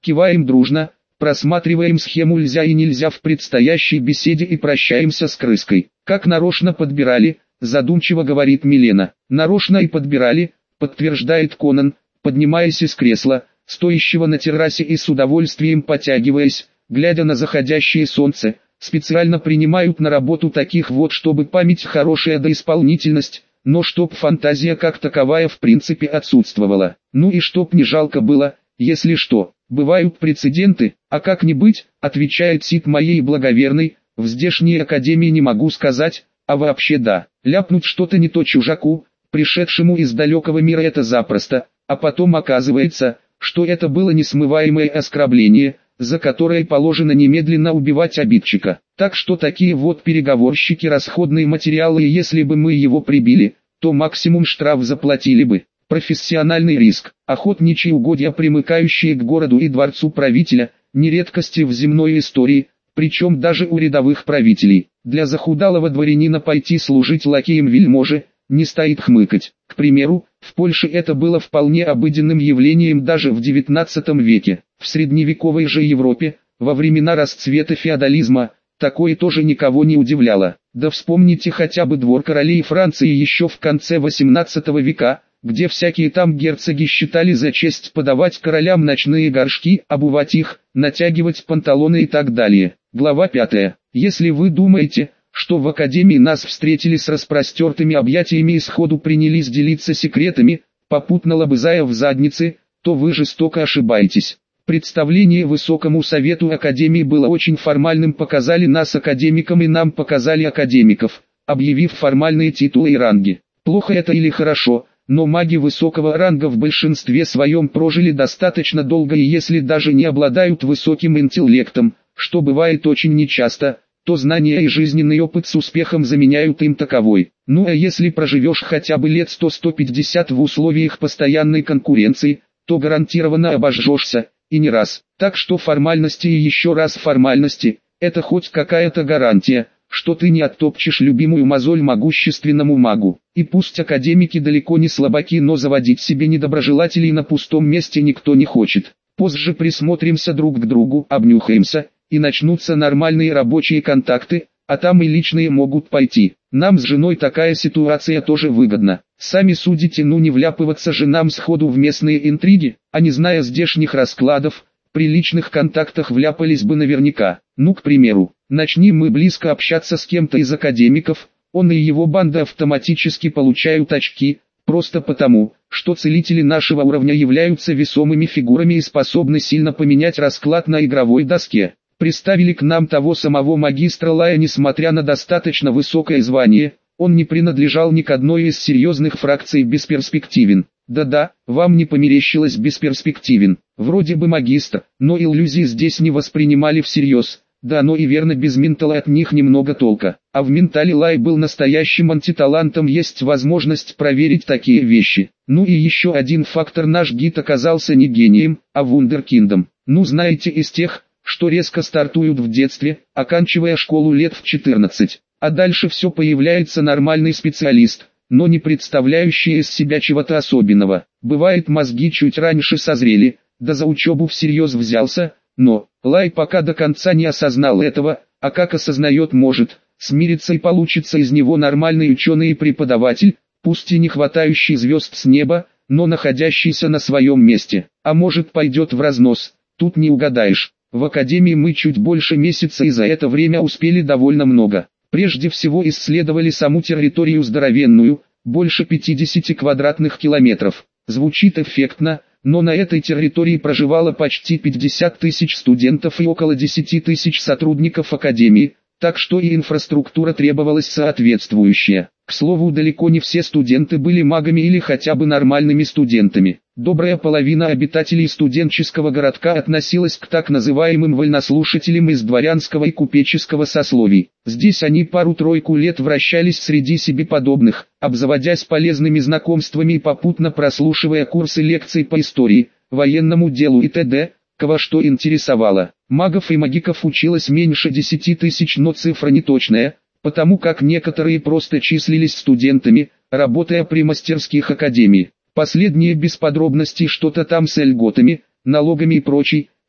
Киваем дружно, просматриваем схему «нельзя» и «нельзя» в предстоящей беседе и прощаемся с крыской. Как нарочно подбирали, задумчиво говорит Милена. Нарочно и подбирали, подтверждает Конан, поднимаясь из кресла, стоящего на террасе и с удовольствием потягиваясь, глядя на заходящее солнце. Специально принимают на работу таких вот, чтобы память хорошая да исполнительность, но чтоб фантазия как таковая в принципе отсутствовала. Ну и чтоб не жалко было, если что. Бывают прецеденты, а как не быть, отвечает Сид моей благоверной, в здешней академии не могу сказать, а вообще да. Ляпнуть что-то не то чужаку, пришедшему из далекого мира, это запросто, а потом оказывается, что это было несмываемое оскорбление, за которое положено немедленно убивать обидчика. Так что такие вот переговорщики расходные материалы, и если бы мы его прибили, то максимум штраф заплатили бы. Профессиональный риск. Охотничьи угодья, примыкающие к городу и дворцу правителя, не редкости в земной истории, причем даже у рядовых правителей. Для захудалого дворянина пойти служить лакеем вельможи, не стоит хмыкать. К примеру, в Польше это было вполне обыденным явлением даже в XIX веке. В средневековой же Европе, во времена расцвета феодализма, такое тоже никого не удивляло. Да вспомните хотя бы двор королей Франции еще в конце XVIII века, где всякие там герцоги считали за честь подавать королям ночные горшки, обувать их, натягивать панталоны и так далее. Глава 5. Если вы думаете, что в академии нас встретили с распростертыми объятиями и сходу принялись делиться секретами, попутно лобызая в задницы, то вы жестоко ошибаетесь. Представление Высокому Совету Академии было очень формальным, показали нас академикам и нам показали академиков, объявив формальные титулы и ранги. Плохо это или хорошо, но маги высокого ранга в большинстве своем прожили достаточно долго, и если даже не обладают высоким интеллектом, что бывает очень нечасто, то знания и жизненный опыт с успехом заменяют им таковой. Ну а если проживешь хотя бы лет 100-150 в условиях постоянной конкуренции, то гарантированно обожжешься, и не раз. Так что формальности и еще раз формальности – это хоть какая-то гарантия, что ты не оттопчешь любимую мозоль могущественному магу. И пусть академики далеко не слабаки, но заводить себе недоброжелателей на пустом месте никто не хочет. Позже присмотримся друг к другу, обнюхаемся, и начнутся нормальные рабочие контакты, а там и личные могут пойти. Нам с женой такая ситуация тоже выгодна. Сами судите, ну не вляпываться же нам сходу в местные интриги, а не зная здешних раскладов, при личных контактах вляпались бы наверняка. Ну, к примеру, начни мы близко общаться с кем-то из академиков, он и его банда автоматически получают очки, просто потому, что целители нашего уровня являются весомыми фигурами и способны сильно поменять расклад на игровой доске. Приставили к нам того самого магистра Лая, несмотря на достаточно высокое звание, он не принадлежал ни к одной из серьезных фракций бесперспективен. Да-да, вам не померещилось бесперспективен. Вроде бы магистр, но иллюзии здесь не воспринимали всерьез. Да оно и верно, без ментала от них немного толка. А в ментале Лай был настоящим антиталантом, есть возможность проверить такие вещи. Ну и еще один фактор: наш гид оказался не гением, а вундеркиндом. Ну знаете, из тех, что резко стартуют в детстве, оканчивая школу лет в 14. А дальше все появляется нормальный специалист, но не представляющий из себя чего-то особенного. Бывает, мозги чуть раньше созрели, да за учебу всерьез взялся, но Лай пока до конца не осознал этого, а как осознает, может смириться и получится из него нормальный ученый и преподаватель, пусть и не хватающий звезд с неба, но находящийся на своем месте. А может, пойдет в разнос, тут не угадаешь. В академии мы чуть больше месяца и за это время успели довольно много. Прежде всего исследовали саму территорию здоровенную, больше 50 квадратных километров. Звучит эффектно, но на этой территории проживало почти 50 тысяч студентов и около 10 тысяч сотрудников академии, так что и инфраструктура требовалась соответствующая. К слову, далеко не все студенты были магами или хотя бы нормальными студентами. Добрая половина обитателей студенческого городка относилась к так называемым вольнослушателям из дворянского и купеческого сословий. Здесь они пару-тройку лет вращались среди себе подобных, обзаводясь полезными знакомствами и попутно прослушивая курсы лекций по истории, военному делу и т.д., кого что интересовало. Магов и магиков училось меньше 10 тысяч, но цифра неточная, потому как некоторые просто числились студентами, работая при мастерских академии. Последние без подробностей что-то там с льготами, налогами и прочей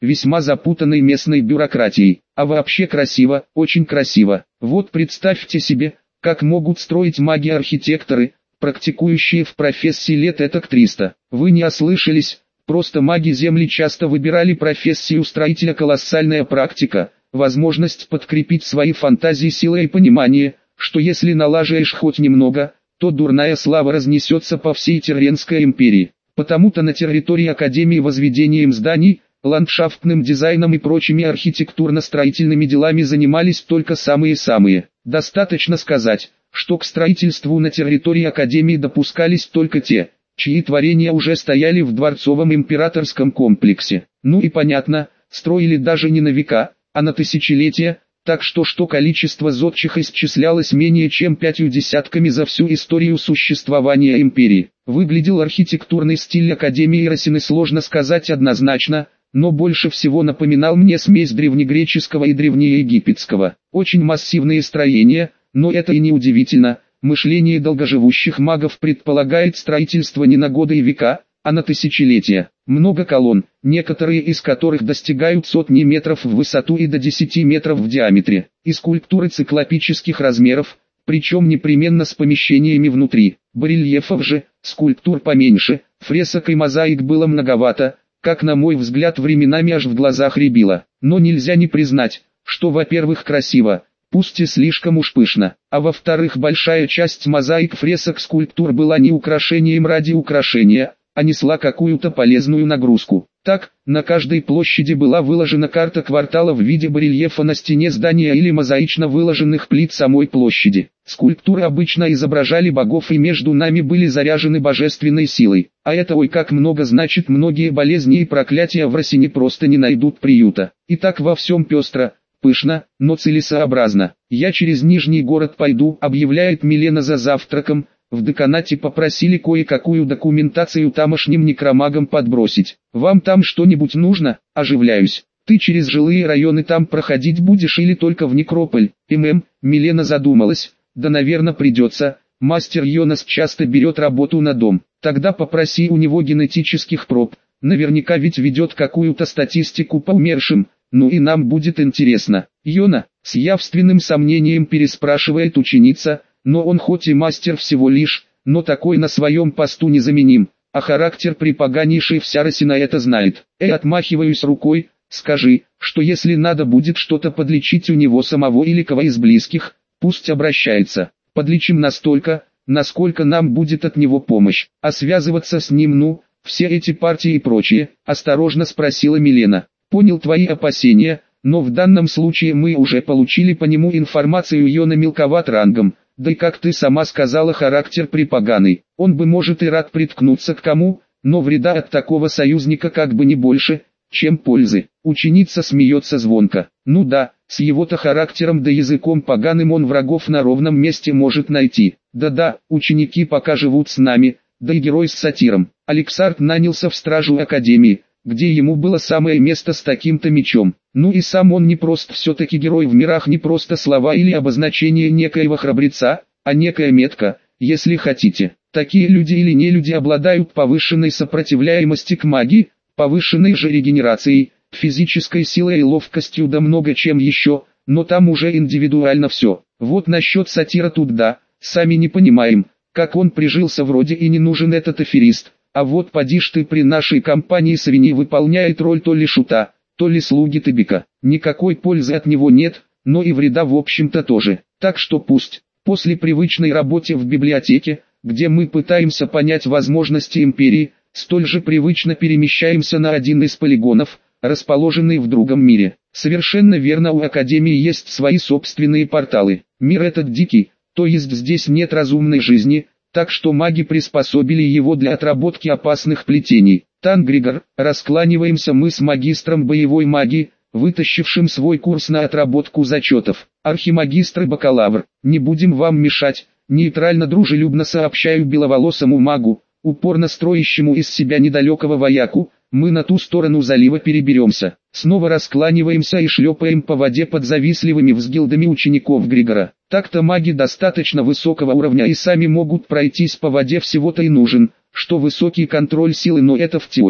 весьма запутанной местной бюрократией. А вообще красиво, очень красиво. Вот представьте себе, как могут строить маги-архитекторы, практикующие в профессии лет этак 300. Вы не ослышались, просто маги Земли часто выбирали профессию строителя. Колоссальная практика, возможность подкрепить свои фантазии силой и понимание, что если налажаешь хоть немного, то дурная слава разнесется по всей Терренской империи. Потому-то на территории Академии возведением зданий, ландшафтным дизайном и прочими архитектурно-строительными делами занимались только самые-самые. Достаточно сказать, что к строительству на территории Академии допускались только те, чьи творения уже стояли в дворцовом императорском комплексе. Ну и понятно, строили даже не на века, а на тысячелетия, так что количество зодчих исчислялось менее чем 5 десятками за всю историю существования империи. Выглядел архитектурный стиль Академии Росины сложно сказать однозначно, но больше всего напоминал мне смесь древнегреческого и древнеегипетского. Очень массивные строения, но это и не удивительно. Мышление долгоживущих магов предполагает строительство не на годы и века, а на тысячелетия. Много колонн, некоторые из которых достигают сотни метров в высоту и до 10 метров в диаметре. И скульптуры циклопических размеров, причем непременно с помещениями внутри. Барельефов же, скульптур поменьше, фресок и мозаик было многовато, как на мой взгляд временами аж в глазах рябило. Но нельзя не признать, что во-первых красиво, пусть и слишком уж пышно, а во-вторых большая часть мозаик, фресок, скульптур была не украшением ради украшения, а несла какую-то полезную нагрузку. Так, на каждой площади была выложена карта квартала в виде барельефа на стене здания или мозаично выложенных плит самой площади. Скульптуры обычно изображали богов и между нами были заряжены божественной силой. А это ой как много значит, многие болезни и проклятия в Росине просто не найдут приюта. И так во всем пестро, пышно, но целесообразно. «Я через Нижний город пойду», объявляет Милена за завтраком. В деканате попросили кое-какую документацию тамошним некромагам подбросить. «Вам там что-нибудь нужно?» Оживляюсь. «Ты через жилые районы там проходить будешь или только в некрополь?» Милена задумалась. «Да наверное придется. Мастер Йонас часто берет работу на дом. Тогда попроси у него генетических проб. Наверняка ведь ведет какую-то статистику по умершим. Ну и нам будет интересно». «Йона?» С явственным сомнением переспрашивает ученица. Но он хоть и мастер всего лишь, но такой на своем посту незаменим, а характер припоганейший вся Росина это знает. Отмахиваюсь рукой, скажи, что если надо будет что-то подлечить у него самого или кого из близких, пусть обращается. Подлечим настолько, насколько нам будет от него помощь, а связываться с ним все эти партии и прочее, осторожно спросила Милена. Понял твои опасения, но в данном случае мы уже получили по нему информацию, Йона мелковат рангом. Да и как ты сама сказала, характер припоганый. Он бы может и рад приткнуться к кому, но вреда от такого союзника как бы не больше, чем пользы. Ученица смеется звонко. Ну да, с его-то характером да языком поганым он врагов на ровном месте может найти. Да-да, ученики пока живут с нами, да и герой с сатиром. Алексард нанялся в стражу Академии, где ему было самое место с таким-то мечом. Ну и сам он не просто все-таки герой в мирах, не просто слова или обозначение некоего храбреца, а некая метка, если хотите. Такие люди или нелюди обладают повышенной сопротивляемостью к магии, повышенной же регенерацией, физической силой и ловкостью да много чем еще, но там уже индивидуально все. Вот насчет сатира тут да, сами не понимаем, как он прижился, вроде и не нужен этот аферист. А вот поди ж ты, при нашей компании свиньи выполняет роль то ли шута, то ли слуги Тыбика. Никакой пользы от него нет, но и вреда в общем-то тоже. Так что пусть, после привычной работы в библиотеке, где мы пытаемся понять возможности империи, столь же привычно перемещаемся на один из полигонов, расположенный в другом мире. Совершенно верно, у Академии есть свои собственные порталы. Мир этот дикий, то есть здесь нет разумной жизни, так что маги приспособили его для отработки опасных плетений. Тангригор, раскланиваемся мы с магистром боевой магии, вытащившим свой курс на отработку зачетов. Архимагистр и бакалавр, не будем вам мешать, нейтрально-дружелюбно сообщаю беловолосому магу, упорно строящему из себя недалекого вояку, мы на ту сторону залива переберемся. Снова раскланиваемся и шлепаем по воде под завистливыми взглядами учеников Григора. Так-то маги достаточно высокого уровня и сами могут пройтись по воде, всего-то и нужен, что высокий контроль силы, но это в теории,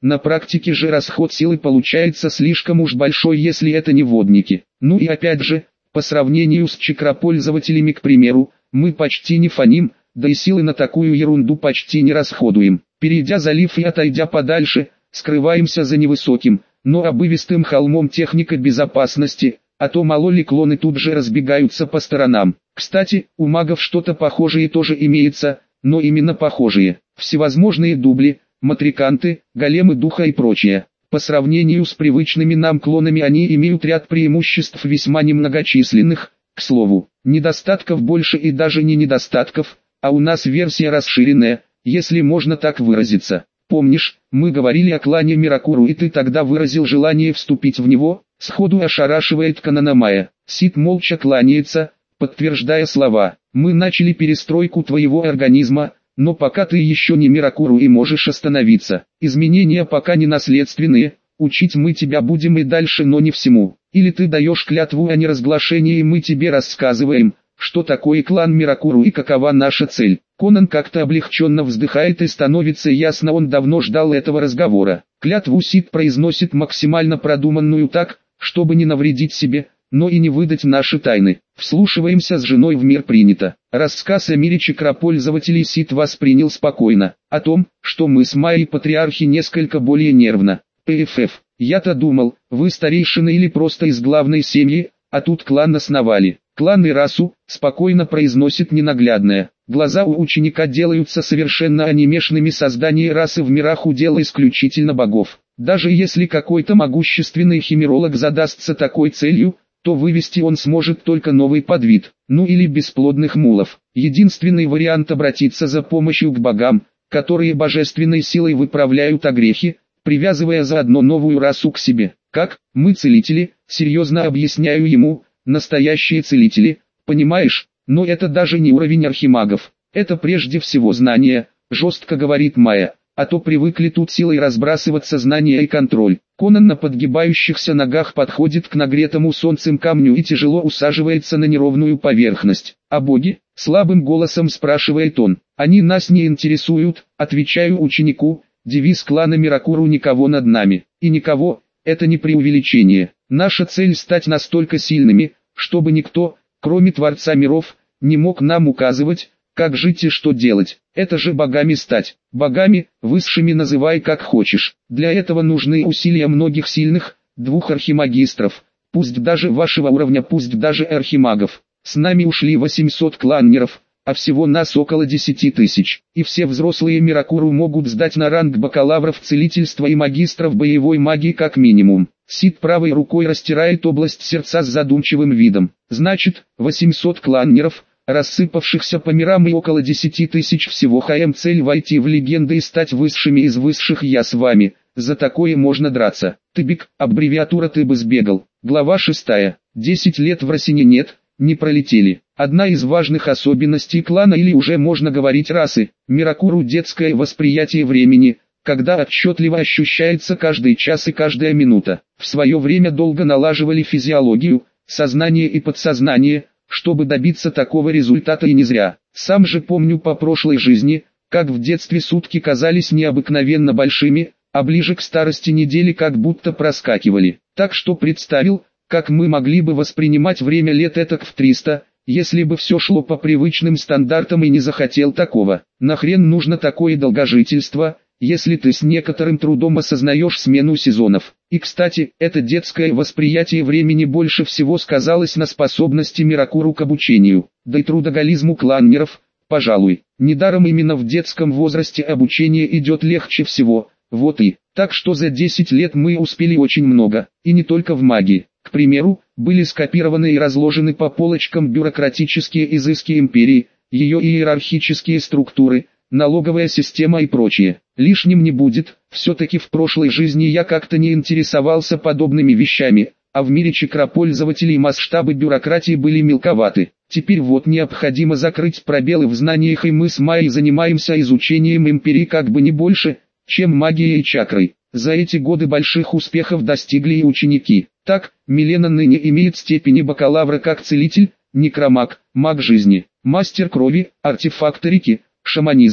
На практике же расход силы получается слишком уж большой, если это не водники. Ну и опять же, по сравнению с чакропользователями, к примеру, мы почти не фоним, да и силы на такую ерунду почти не расходуем. Перейдя залив и отойдя подальше, скрываемся за невысоким, но обывистым холмом техника безопасности, а то мало ли клоны тут же разбегаются по сторонам. Кстати, у магов что-то похожее тоже имеется, но именно похожие. Всевозможные дубли, матриканты, големы духа и прочее. По сравнению с привычными нам клонами они имеют ряд преимуществ весьма немногочисленных, к слову. Недостатков больше и даже не недостатков, а у нас версия расширенная, если можно так выразиться. Помнишь, мы говорили о клане Миракуру, и ты тогда выразил желание вступить в него? Сходу ошарашивает Кананамая. Сид молча кланяется, подтверждая слова. Мы начали перестройку твоего организма, но пока ты еще не Миракуру и можешь остановиться. Изменения пока не наследственные, учить мы тебя будем и дальше, но не всему. Или ты даешь клятву о неразглашении, и мы тебе рассказываем, что такое клан Миракуру и какова наша цель. Конан как-то облегченно вздыхает, и становится ясно, он давно ждал этого разговора. Клятву Сид произносит максимально продуманную так, чтобы не навредить себе, но и не выдать наши тайны. Вслушиваемся с женой в мир принято. Рассказ о мире чакропользователей Сид воспринял спокойно. О том, что мы с Майей патриархи несколько более нервно. ПФФ. Я-то думал, вы старейшины или просто из главной семьи, а тут клан основали. Клан и расу, спокойно произносит ненаглядная. Глаза у ученика делаются совершенно анимешными. Создание расы в мирах удел исключительно богов. Даже если какой-то могущественный химеролог задастся такой целью, то вывести он сможет только новый подвид, ну или бесплодных мулов. Единственный вариант — обратиться за помощью к богам, которые божественной силой выправляют огрехи, привязывая заодно новую расу к себе. Как? Мы целители, серьезно объясняю ему, настоящие целители, понимаешь? Но это даже не уровень архимагов, это прежде всего знание, жестко говорит Майя. А то привыкли тут силой разбрасываться знания и контроль. Конан на подгибающихся ногах подходит к нагретому солнцем камню и тяжело усаживается на неровную поверхность. «А боги?» — слабым голосом спрашивает он. «Они нас не интересуют», — отвечаю ученику, девиз клана Миракуру «никого над нами». И никого, это не преувеличение. Наша цель — стать настолько сильными, чтобы никто, кроме Творца миров, не мог нам указывать, как жить и что делать. Это же богами стать. Богами, высшими называй как хочешь. Для этого нужны усилия многих сильных, 2 архимагистров, пусть даже вашего уровня, пусть даже архимагов. С нами ушли 800 кланнеров, а всего нас около 10 тысяч. И все взрослые Миракуру могут сдать на ранг бакалавров целительства и магистров боевой магии как минимум. Сид правой рукой растирает область сердца с задумчивым видом. Значит, 800 кланнеров, рассыпавшихся по мирам, и около 10 тысяч всего. Цель — войти в легенды и стать высшими из высших. Я с вами, за такое можно драться. Тыбик, аббревиатура «ты бы сбегал». Глава 6. 10 лет в Росине нет, не пролетели. Одна из важных особенностей клана, или уже можно говорить расы, Миракуру — детское восприятие времени, когда отчетливо ощущается каждый час и каждая минута. В свое время долго налаживали физиологию, сознание и подсознание, чтобы добиться такого результата, и не зря. Сам же помню по прошлой жизни, как в детстве сутки казались необыкновенно большими, а ближе к старости недели как будто проскакивали. Так что представил, как мы могли бы воспринимать время лет этак в 300, если бы все шло по привычным стандартам, и не захотел такого. Нахрен нужно такое долгожительство, если ты с некоторым трудом осознаешь смену сезонов. И кстати, это детское восприятие времени больше всего сказалось на способности Миракуру к обучению, да и трудоголизму кланнеров, пожалуй. Недаром именно в детском возрасте обучение идет легче всего, вот и. Так что за 10 лет мы успели очень много, и не только в магии. К примеру, были скопированы и разложены по полочкам бюрократические изыски империи, ее иерархические структуры, налоговая система и прочее. Лишним не будет, все-таки в прошлой жизни я как-то не интересовался подобными вещами, а в мире чакропользователей масштабы бюрократии были мелковаты. Теперь вот необходимо закрыть пробелы в знаниях, и мы с Майей занимаемся изучением империи как бы не больше, чем магией и чакрой. За эти годы больших успехов достигли и ученики. Так, Милена ныне имеет степени бакалавра как целитель, некромаг, маг жизни, мастер крови, артефакторики, шаманизма.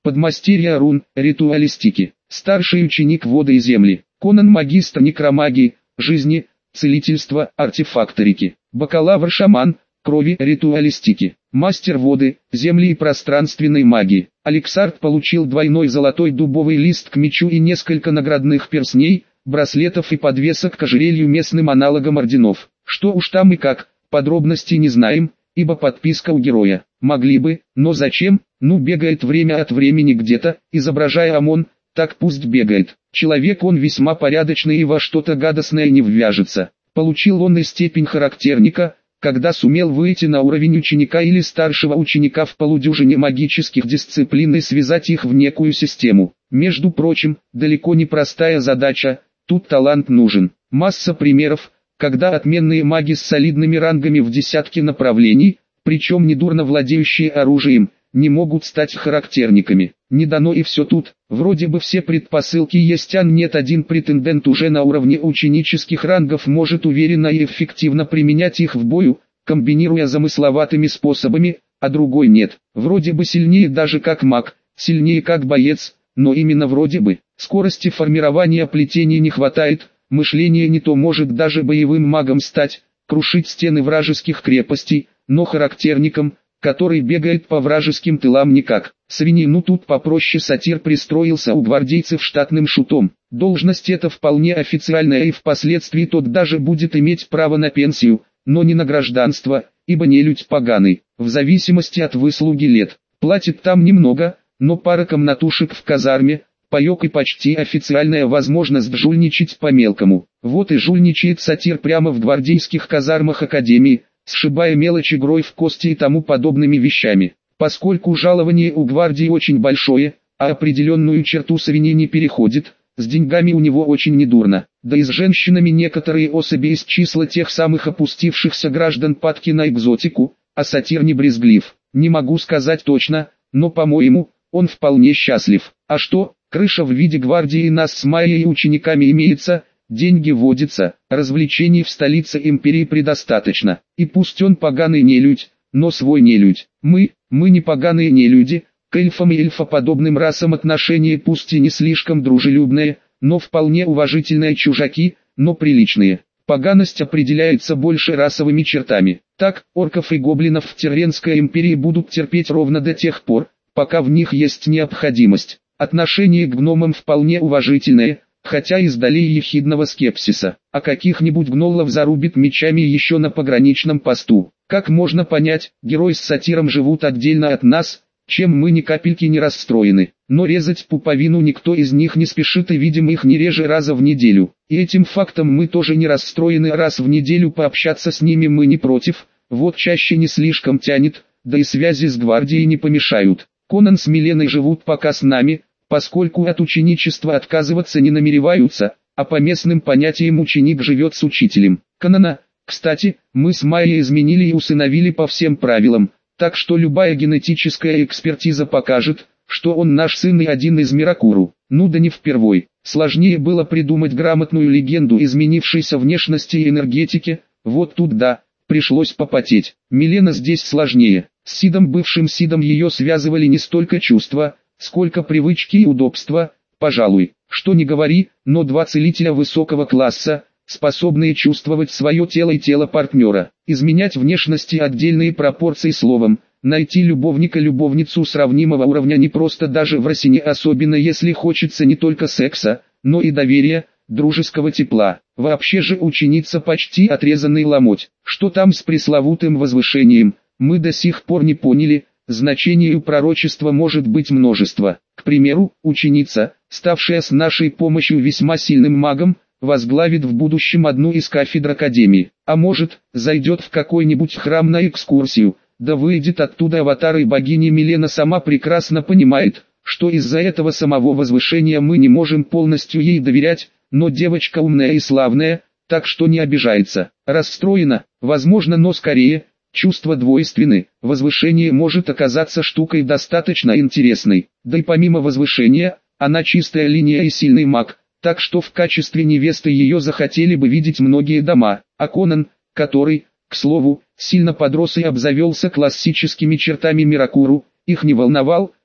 подмастерье рун, ритуалистики, старший ученик воды и земли, Конан магистр некромагии, жизни, целительства, артефакторики, бакалавр-шаман, крови, ритуалистики, мастер воды, земли и пространственной магии. Алексард получил двойной золотой дубовый лист к мечу и несколько наградных перстней, браслетов и подвесок к ожерелью местным аналогом орденов. Что уж там и как, подробностей не знаем, ибо подписка у героя. Могли бы, но зачем? Ну бегает время от времени где-то, изображая ОМОН, так пусть бегает. Человек он весьма порядочный и во что-то гадостное не ввяжется. Получил он и степень характерника, когда сумел выйти на уровень ученика или старшего ученика в полудюжине магических дисциплин и связать их в некую систему. Между прочим, далеко не простая задача, тут талант нужен. Масса примеров, когда отменные маги с солидными рангами в десятки направлений, причем недурно владеющие оружием, не могут стать характерниками. Не дано и все тут, вроде бы все предпосылки есть, а нет, один претендент уже на уровне ученических рангов может уверенно и эффективно применять их в бою, комбинируя замысловатыми способами, а другой нет. Вроде бы сильнее даже как маг, сильнее как боец, но именно вроде бы. Скорости формирования плетений не хватает, мышление не то, может даже боевым магом стать, крушить стены вражеских крепостей, но характерником, который бегает по вражеским тылам никак. Свинину тут попроще, сатир пристроился у гвардейцев штатным шутом. Должность эта вполне официальная, и впоследствии тот даже будет иметь право на пенсию, но не на гражданство, ибо нелюдь поганый, в зависимости от выслуги лет. Платит там немного, но пара комнатушек в казарме, паёк и почти официальная возможность жульничать по-мелкому. Вот и жульничает сатир прямо в гвардейских казармах академии, сшибая мелочь игрой в кости и тому подобными вещами. Поскольку жалование у гвардии очень большое, а определенную черту свиньи не переходит, с деньгами у него очень недурно. Да и с женщинами некоторые особи из числа тех самых опустившихся граждан падки на экзотику, а сатир не брезглив. Не могу сказать точно, но по-моему, он вполне счастлив. А что, крыша в виде гвардии нас с Майей и учениками имеется, деньги водятся, развлечений в столице империи предостаточно. И пусть он поганый нелюдь, но свой нелюдь. Мы не поганые нелюди, к эльфам и эльфоподобным расам отношение пусть и не слишком дружелюбное, но вполне уважительные чужаки, но приличные. Поганость определяется больше расовыми чертами. Так, орков и гоблинов в Терренской империи будут терпеть ровно до тех пор, пока в них есть необходимость. Отношение к гномам вполне уважительное, хотя и с долей ехидного скепсиса. А каких-нибудь гноллов зарубит мечами еще на пограничном посту. Как можно понять, герой с сатиром живут отдельно от нас, чем мы ни капельки не расстроены. Но резать пуповину никто из них не спешит, и видим их не реже раза в неделю. И этим фактом мы тоже не расстроены, раз в неделю пообщаться с ними мы не против, вот чаще не слишком тянет, да и связи с гвардией не помешают. Конан с Миленой живут пока с нами, поскольку от ученичества отказываться не намереваются, а по местным понятиям ученик живет с учителем. Конана, кстати, мы с Майей изменили и усыновили по всем правилам, так что любая генетическая экспертиза покажет, что он наш сын и один из Миракуру. Ну да не впервой. Сложнее было придумать грамотную легенду изменившейся внешности и энергетики, вот тут да, пришлось попотеть. Милена здесь сложнее. С Сидом, бывшим Сидом, ее связывали не столько чувства, сколько привычки и удобства, пожалуй. Что ни говори, но два целителя высокого класса, способные чувствовать свое тело и тело партнера, изменять внешности отдельные пропорции словом, найти любовника-любовницу сравнимого уровня не просто даже в Росине, особенно если хочется не только секса, но и доверия, дружеского тепла. Вообще же ученица почти отрезанный ломоть. Что там с пресловутым возвышением, мы до сих пор не поняли. Значению пророчества может быть множество. К примеру, ученица, ставшая с нашей помощью весьма сильным магом, возглавит в будущем одну из кафедр Академии. А может, зайдет в какой-нибудь храм на экскурсию, да выйдет оттуда аватар, и богиня Милена сама прекрасно понимает, что из-за этого самого возвышения мы не можем полностью ей доверять, но девочка умная и славная, так что не обижается. Расстроена, возможно, но скорее, чувства двойственны, возвышение может оказаться штукой достаточно интересной. Да и помимо возвышения, она чистая линия и сильный маг, так что в качестве невесты ее захотели бы видеть многие дома. А Конан, который, к слову, сильно подрос и обзавелся классическими чертами Миракуру, их не волновал,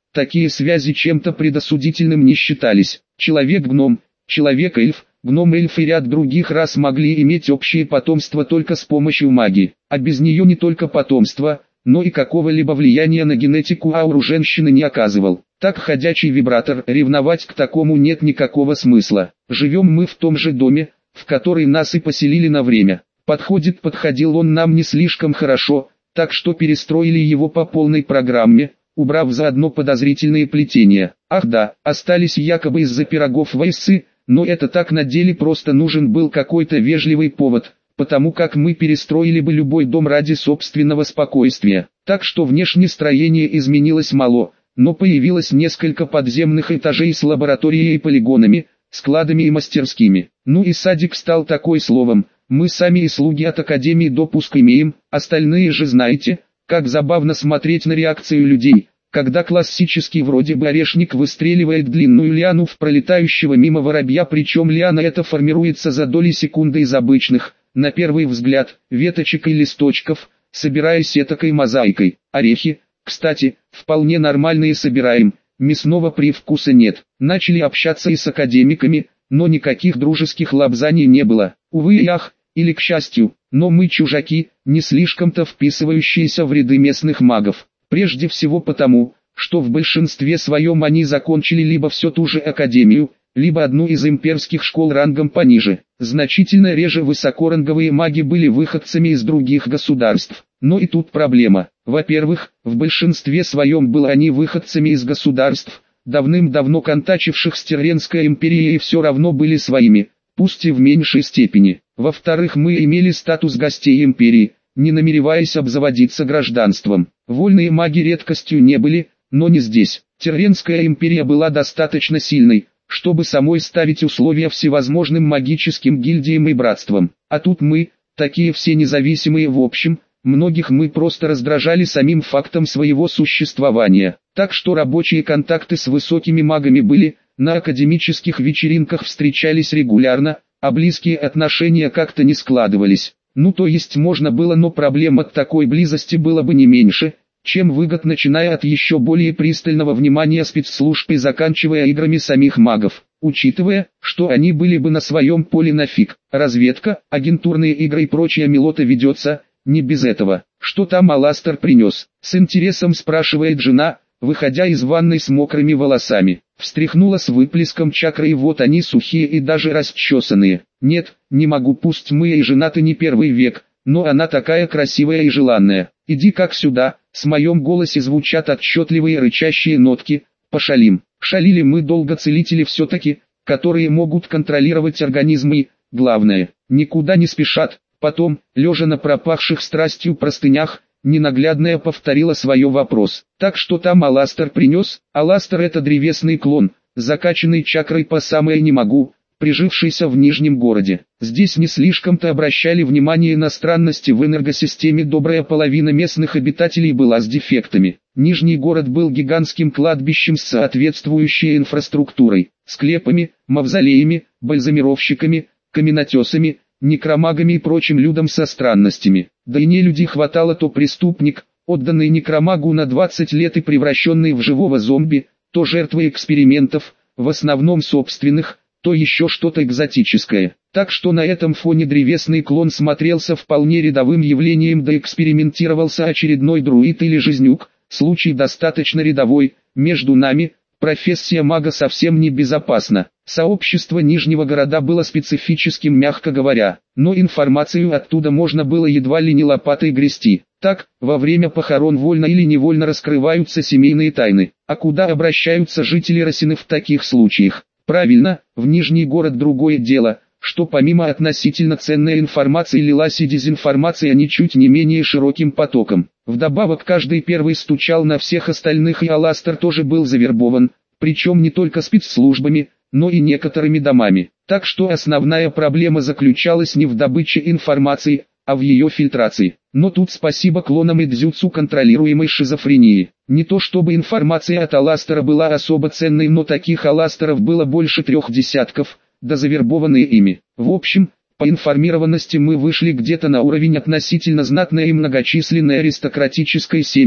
Такие связи чем-то предосудительным не считались. Человек-гном, человек-эльф, гном-эльф и ряд других рас могли иметь общее потомство только с помощью магии, а без нее не только потомство, но и какого-либо влияния на генетику ауру женщины не оказывал. Так ходячий вибратор, ревновать к такому нет никакого смысла. Живем мы в том же доме, в который нас и поселили на время. Подходил он нам не слишком хорошо, так что перестроили его по полной программе, убрав заодно подозрительные плетения. Ах да, остались якобы из-за пирогов войсы, но это так, на деле просто нужен был какой-то вежливый повод, потому как мы перестроили бы любой дом ради собственного спокойствия. Так что внешнее строение изменилось мало, но появилось несколько подземных этажей с лабораторией и полигонами, складами и мастерскими. Ну и садик стал такой, словом, мы сами и слуги от академии допуск имеем, остальные же знаете, как забавно смотреть на реакцию людей, когда классический вроде бы орешник выстреливает длинную лиану в пролетающего мимо воробья, причем лиана эта формируется за доли секунды из обычных, на первый взгляд, веточек и листочков, собираясь этакой мозаикой. Орехи, кстати, вполне нормальные собираем, мясного привкуса нет. Начали общаться и с академиками, но никаких дружеских лапзаний не было. Увы и ах, или к счастью, но мы чужаки, не слишком-то вписывающиеся в ряды местных магов. Прежде всего потому, что в большинстве своем они закончили либо всю ту же академию, либо одну из имперских школ рангом пониже. Значительно реже высокоранговые маги были выходцами из других государств. Но и тут проблема. Во-первых, в большинстве своем были они выходцами из государств, давным-давно контачивших с Терренской империей, и все равно были своими, пусть и в меньшей степени. Во-вторых, мы имели статус гостей империи, не намереваясь обзаводиться гражданством. Вольные маги редкостью не были, но не здесь. Терренская империя была достаточно сильной, чтобы самой ставить условия всевозможным магическим гильдиям и братствам. А тут мы, такие все независимые в общем, многих мы просто раздражали самим фактом своего существования. Так что рабочие контакты с высокими магами были, на академических вечеринках встречались регулярно, а близкие отношения как-то не складывались. Ну то есть можно было, но проблем от такой близости было бы не меньше, чем выгод, начиная от еще более пристального внимания спецслужб и заканчивая играми самих магов. Учитывая, что они были бы на своем поле нафиг. Разведка, агентурные игры и прочая мелота ведется, не без этого. Что там Аластер принес? С интересом спрашивает жена, выходя из ванной с мокрыми волосами. Встряхнула с выплеском чакры, и вот они сухие и даже расчесанные. Нет, не могу, пусть мы и женаты не первый век, но она такая красивая и желанная. Иди как сюда, с моем голосе звучат отчетливые рычащие нотки, пошалим. Шалили мы долго, целители все-таки, которые могут контролировать организм и, главное, никуда не спешат. Потом, лежа на пропахших страстью простынях, ненаглядная повторила свой вопрос. Так что там Аластер принес? Аластер — это древесный клон, закачанный чакрой по самое не могу, прижившийся в Нижнем городе. Здесь не слишком-то обращали внимание на странности в энергосистеме, добрая половина местных обитателей была с дефектами. Нижний город был гигантским кладбищем с соответствующей инфраструктурой, склепами, мавзолеями, бальзамировщиками, каменотесами, некромагами и прочим людом со странностями. Да и нелюдей хватало, то преступник, отданный некромагу на 20 лет и превращенный в живого зомби, то жертвы экспериментов, в основном собственных, то еще что-то экзотическое. Так что на этом фоне древесный клон смотрелся вполне рядовым явлением, да экспериментировался очередной друид или жизнюк, случай достаточно рядовой. Между нами, профессия мага совсем не безопасна. Сообщество Нижнего города было специфическим, мягко говоря, но информацию оттуда можно было едва ли не лопатой грести. Так, во время похорон вольно или невольно раскрываются семейные тайны. А куда обращаются жители Росины в таких случаях? Правильно, в Нижний город. Другое дело, что помимо относительно ценной информации лилась и дезинформация ничуть не менее широким потоком. Вдобавок каждый первый стучал на всех остальных, и Аластер тоже был завербован, причем не только спецслужбами, но и некоторыми домами. Так что основная проблема заключалась не в добыче информации, а в ее фильтрации. Но тут спасибо клонам и дзюцу контролируемой шизофрении. Не то чтобы информация от Аластера была особо ценной, но таких Аластеров было больше 3 десятков, да завербованные ими. В общем, по информированности мы вышли где-то на уровень относительно знатной и многочисленной аристократической семьи,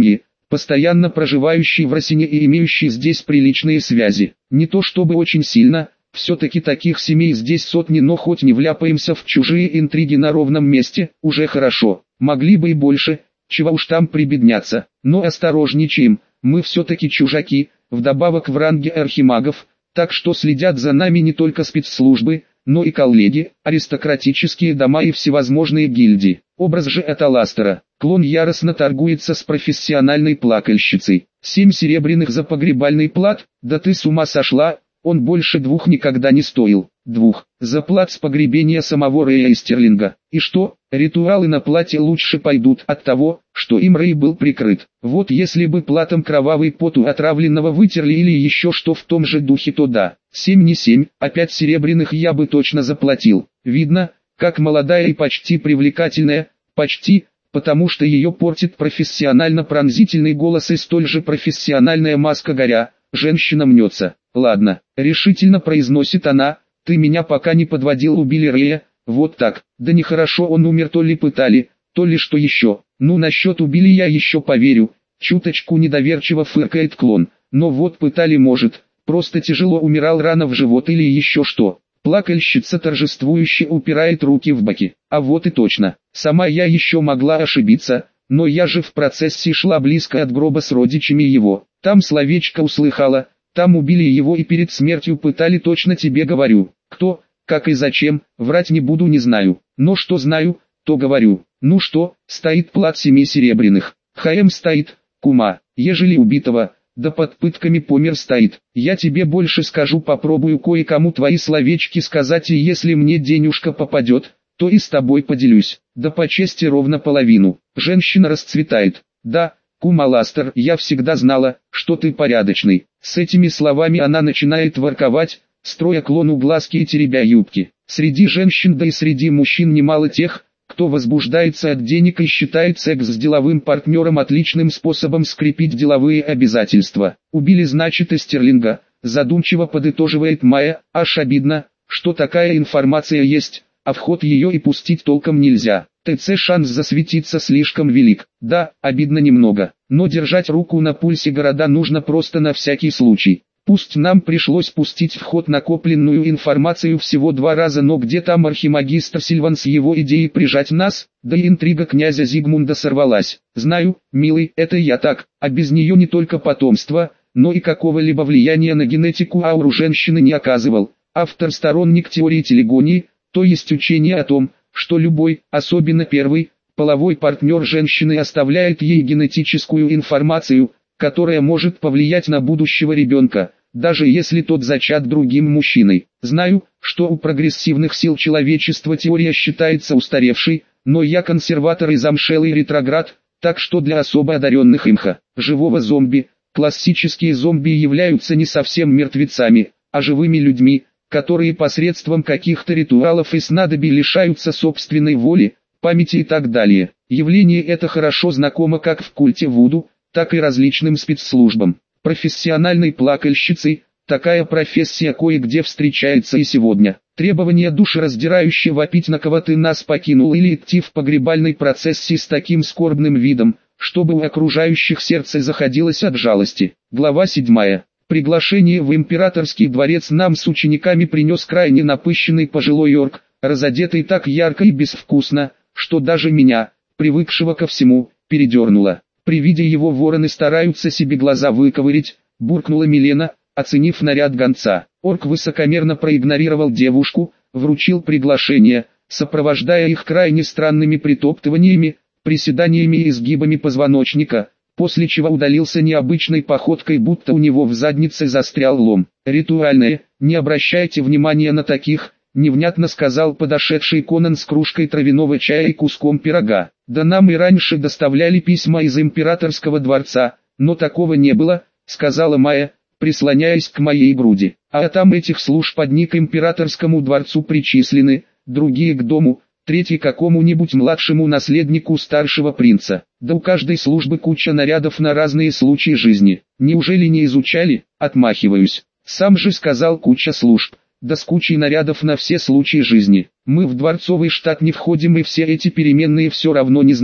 постоянно проживающий в Росине и имеющий здесь приличные связи. Не то чтобы очень сильно, все-таки таких семей здесь сотни, но хоть не вляпаемся в чужие интриги на ровном месте, уже хорошо. Могли бы и больше, чего уж там прибедняться, но осторожничаем, мы все-таки чужаки, вдобавок в ранге архимагов, так что следят за нами не только спецслужбы, но и коллеги, аристократические дома и всевозможные гильдии. Образ же это Ластера. Клон яростно торгуется с профессиональной плакальщицей. 7 серебряных за погребальный плат, да ты с ума сошла, он больше 2 никогда не стоил. 2 за плат с погребения самого Рэя Стерлинга. И что, ритуалы на плате лучше пойдут от того, что им Рэй был прикрыт. Вот если бы платом кровавый пот у отравленного вытерли или еще что в том же духе, то да. 7 не 7, а 5 серебряных я бы точно заплатил. Видно, как молодая и почти привлекательная, почти, потому что ее портит профессионально пронзительный голос и столь же профессиональная маска горя. Женщина мнется. Ладно, решительно произносит она, ты меня пока не подводил, убили Рэя, вот так. Да нехорошо он умер, то ли пытали, то ли что еще. Ну насчет убили я еще поверю, чуточку недоверчиво фыркает клон. Но вот пытали может, просто тяжело умирал, рана в живот или еще что. Плакальщица торжествующе упирает руки в боки. А вот и точно, сама я еще могла ошибиться, но я же в процессе шла близко от гроба с родичами его. Там словечко услыхала, там убили его и перед смертью пытали, точно тебе говорю. Кто, как и зачем, врать не буду, не знаю. Но что знаю, то говорю. Ну что, стоит плат 7 серебряных. ХМ стоит, кума, ежели убитого, да под пытками помер стоит. Я тебе больше скажу, попробую кое-кому твои словечки сказать, и если мне денежка попадет, то и с тобой поделюсь. Да по чести ровно половину. Женщина расцветает. Да, кума Ластер, я всегда знала, что ты порядочный. С этими словами она начинает ворковать, строя клону глазки и теребя юбки. Среди женщин, да и среди мужчин немало тех, кто возбуждается от денег и считает секс с деловым партнером отличным способом скрепить деловые обязательства. Убили, значит, Стерлинга, задумчиво подытоживает Майя, аж обидно, что такая информация есть, а в ход ее и пустить толком нельзя. ТЦ шанс засветиться слишком велик. Да, обидно немного, но держать руку на пульсе города нужно просто на всякий случай. Пусть нам пришлось пустить в ход накопленную информацию всего 2 раза, но где там архимагистр Сильван с его идеей прижать нас, да и интрига князя Зигмунда сорвалась. Знаю, милый, это я так, а без нее не только потомство, но и какого-либо влияния на генетику ауру женщины не оказывал. Автор сторонник теории телегонии, то есть учения о том, что любой, особенно первый, половой партнер женщины оставляет ей генетическую информацию, которая может повлиять на будущего ребенка, даже если тот зачат другим мужчиной. Знаю, что у прогрессивных сил человечества теория считается устаревшей, но я консерватор и замшелый ретроград, так что для особо одаренных имха, живого зомби, классические зомби являются не совсем мертвецами, а живыми людьми, которые посредством каких-то ритуалов и снадобий лишаются собственной воли, памяти и так далее. Явление это хорошо знакомо как в культе Вуду, так и различным спецслужбам. Профессиональной плакальщицей, такая профессия кое-где встречается и сегодня. Требование душераздирающе вопить, на кого ты нас покинул, или идти в погребальной процессии с таким скорбным видом, чтобы у окружающих сердце заходилось от жалости. Глава 7. Приглашение в императорский дворец нам с учениками принес крайне напыщенный пожилой орк, разодетый так ярко и безвкусно, что даже меня, привыкшего ко всему, передернуло. При виде его вороны стараются себе глаза выковырять, буркнула Милена, оценив наряд гонца. Орк высокомерно проигнорировал девушку, вручил приглашение, сопровождая их крайне странными притоптываниями, приседаниями и изгибами позвоночника, после чего удалился необычной походкой, будто у него в заднице застрял лом. «Ритуальное, не обращайте внимания на таких», — невнятно сказал подошедший Конан с кружкой травяного чая и куском пирога. «Да нам и раньше доставляли письма из императорского дворца, но такого не было», — сказала Майя, прислоняясь к моей груди. «А там этих служб одни к императорскому дворцу причислены, другие к дому, третий какому-нибудь младшему наследнику старшего принца. Да у каждой службы куча нарядов на разные случаи жизни. Неужели не изучали?» «Отмахиваюсь. Сам же сказал, куча служб. Да с кучей нарядов на все случаи жизни. Мы в дворцовый штат не входим и все эти переменные все равно не знаем.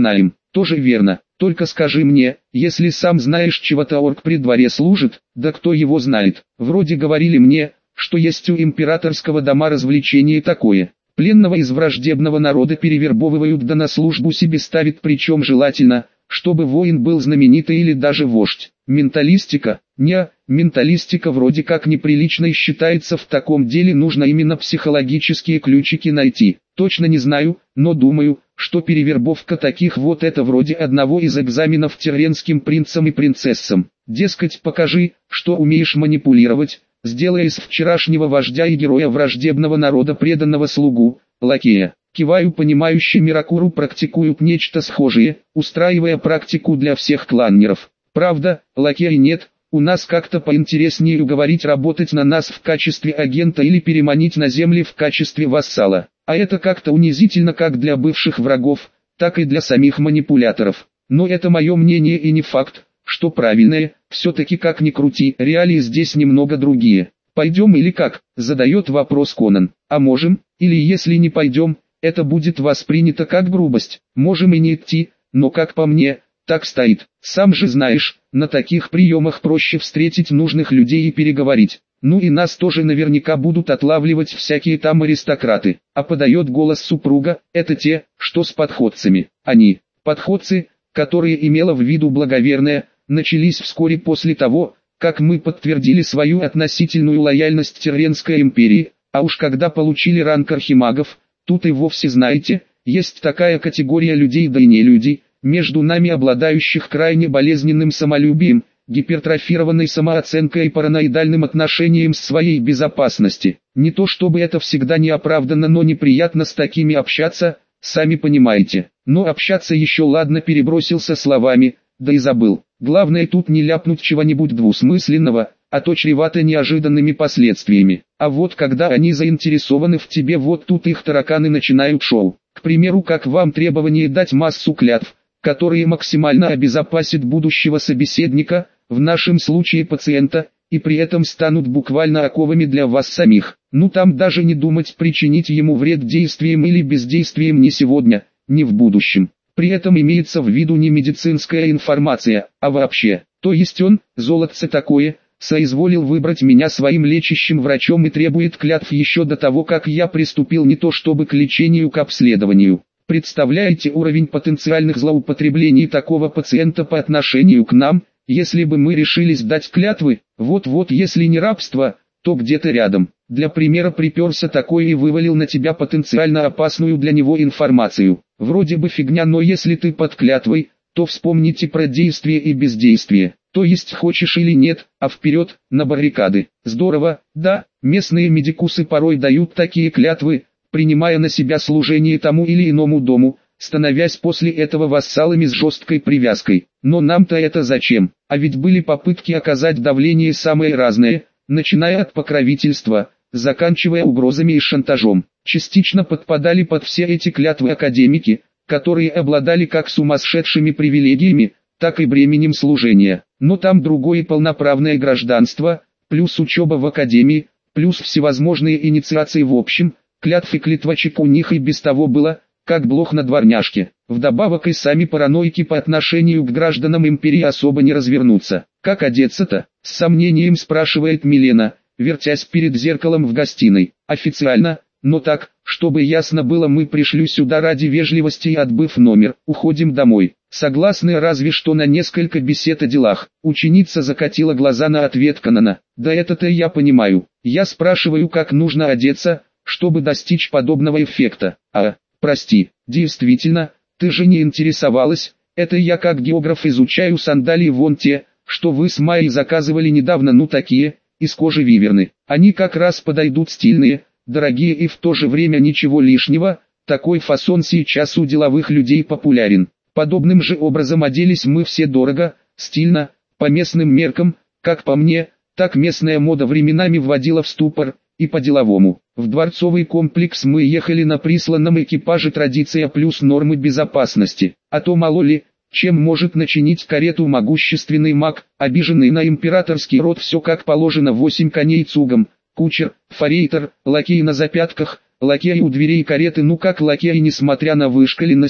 тоже верно. Только скажи мне, если сам знаешь, чего-то орк при дворе служит, да кто его знает. Вроде говорили мне, что есть у императорского дома развлечение такое. Пленного из враждебного народа перевербовывают да на службу себе ставят, причем желательно, чтобы воин был знаменитый или даже вождь. Менталистика? Менталистика вроде как неприличной считается, в таком деле нужно именно психологические ключики найти. Точно не знаю, но думаю, что перевербовка таких вот это вроде одного из экзаменов терренским принцам и принцессам. Дескать, покажи, что умеешь манипулировать, сделай из вчерашнего вождя и героя враждебного народа преданного слугу, лакея. Киваю понимающе, Миракуру практикуют нечто схожее, устраивая практику для всех кланнеров. Правда, лакея нет, у нас как-то поинтереснее уговорить работать на нас в качестве агента или переманить на земли в качестве вассала. А это как-то унизительно как для бывших врагов, так и для самих манипуляторов. Но это мое мнение и не факт, что правильное, все-таки как ни крути, реалии здесь немного другие. «Пойдем или как?» – задает вопрос Конан. «А можем, или если не пойдем, это будет воспринято как грубость. Можем и не идти, но как по мне, так стоит. Сам же знаешь, на таких приемах проще встретить нужных людей и переговорить. Ну и нас тоже наверняка будут отлавливать всякие там аристократы». А подает голос супруга, это те, что с подходцами. Они, подходцы, которые имела в виду благоверная, начались вскоре после того, как мы подтвердили свою относительную лояльность Терренской империи, а уж когда получили ранг архимагов, тут и вовсе знаете, есть такая категория людей, да и не людей, между нами обладающих крайне болезненным самолюбием, гипертрофированной самооценкой и параноидальным отношением к своей безопасности. Не то чтобы это всегда неоправданно, но неприятно с такими общаться, сами понимаете. Но общаться еще ладно, перебросился словами, да и забыл. Главное тут не ляпнуть чего-нибудь двусмысленного, а то чревато неожиданными последствиями. А вот когда они заинтересованы в тебе, вот тут их тараканы начинают шоу. К примеру, как вам требование дать массу клятв, которые максимально обезопасят будущего собеседника, в нашем случае пациента, и при этом станут буквально оковами для вас самих. Ну там даже не думать причинить ему вред действием или бездействием ни сегодня, ни в будущем. При этом имеется в виду не медицинская информация, а вообще. То есть он, золотце такое, соизволил выбрать меня своим лечащим врачом и требует клятв еще до того, как я приступил не то чтобы к лечению, к обследованию. Представляете уровень потенциальных злоупотреблений такого пациента по отношению к нам, если бы мы решились дать клятвы? Вот-вот, если не рабство, то где-то рядом. Для примера приперся такой и вывалил на тебя потенциально опасную для него информацию. Вроде бы фигня, но если ты под клятвой, то вспомните про действие и бездействие. То есть хочешь или нет, а вперед, на баррикады. Здорово, да, местные медикусы порой дают такие клятвы, принимая на себя служение тому или иному дому, становясь после этого вассалами с жесткой привязкой. Но нам-то это зачем? А ведь были попытки оказать давление самые разные, начиная от покровительства, заканчивая угрозами и шантажом. Частично подпадали под все эти клятвы академики, которые обладали как сумасшедшими привилегиями, так и бременем служения. Но там другое полноправное гражданство, плюс учеба в академии, плюс всевозможные инициации в общем, клятв и клятвочек у них и без того было, как блох на дворняжке. Вдобавок и сами параноики по отношению к гражданам империи особо не развернутся. Как одеться-то? С сомнением спрашивает Милена, вертясь перед зеркалом в гостиной. Официально, но так, чтобы ясно было, мы пришли сюда ради вежливости и, отбыв номер, уходим домой. Согласны разве что на несколько бесед о делах. Ученица закатила глаза на ответ Конана. Да это-то я понимаю. Я спрашиваю, как нужно одеться, чтобы достичь подобного эффекта. Прости, действительно, ты же не интересовалась. Это я как географ изучаю сандалии, вон те, что вы с Майей заказывали недавно, ну такие, из кожи виверны. Они как раз подойдут, стильные, дорогие и в то же время ничего лишнего. Такой фасон сейчас у деловых людей популярен. Подобным же образом оделись мы все дорого, стильно, по местным меркам. Как по мне, так местная мода временами вводила в ступор, и по-деловому. В дворцовый комплекс мы ехали на присланном экипаже, традиция плюс нормы безопасности. А то мало ли, чем может начинить карету могущественный маг, обиженный на императорский род, все как положено: 8 коней цугом, кучер, форейтер, лакей на запятках, лакей у дверей кареты. Ну как лакей, несмотря на вышкаленность,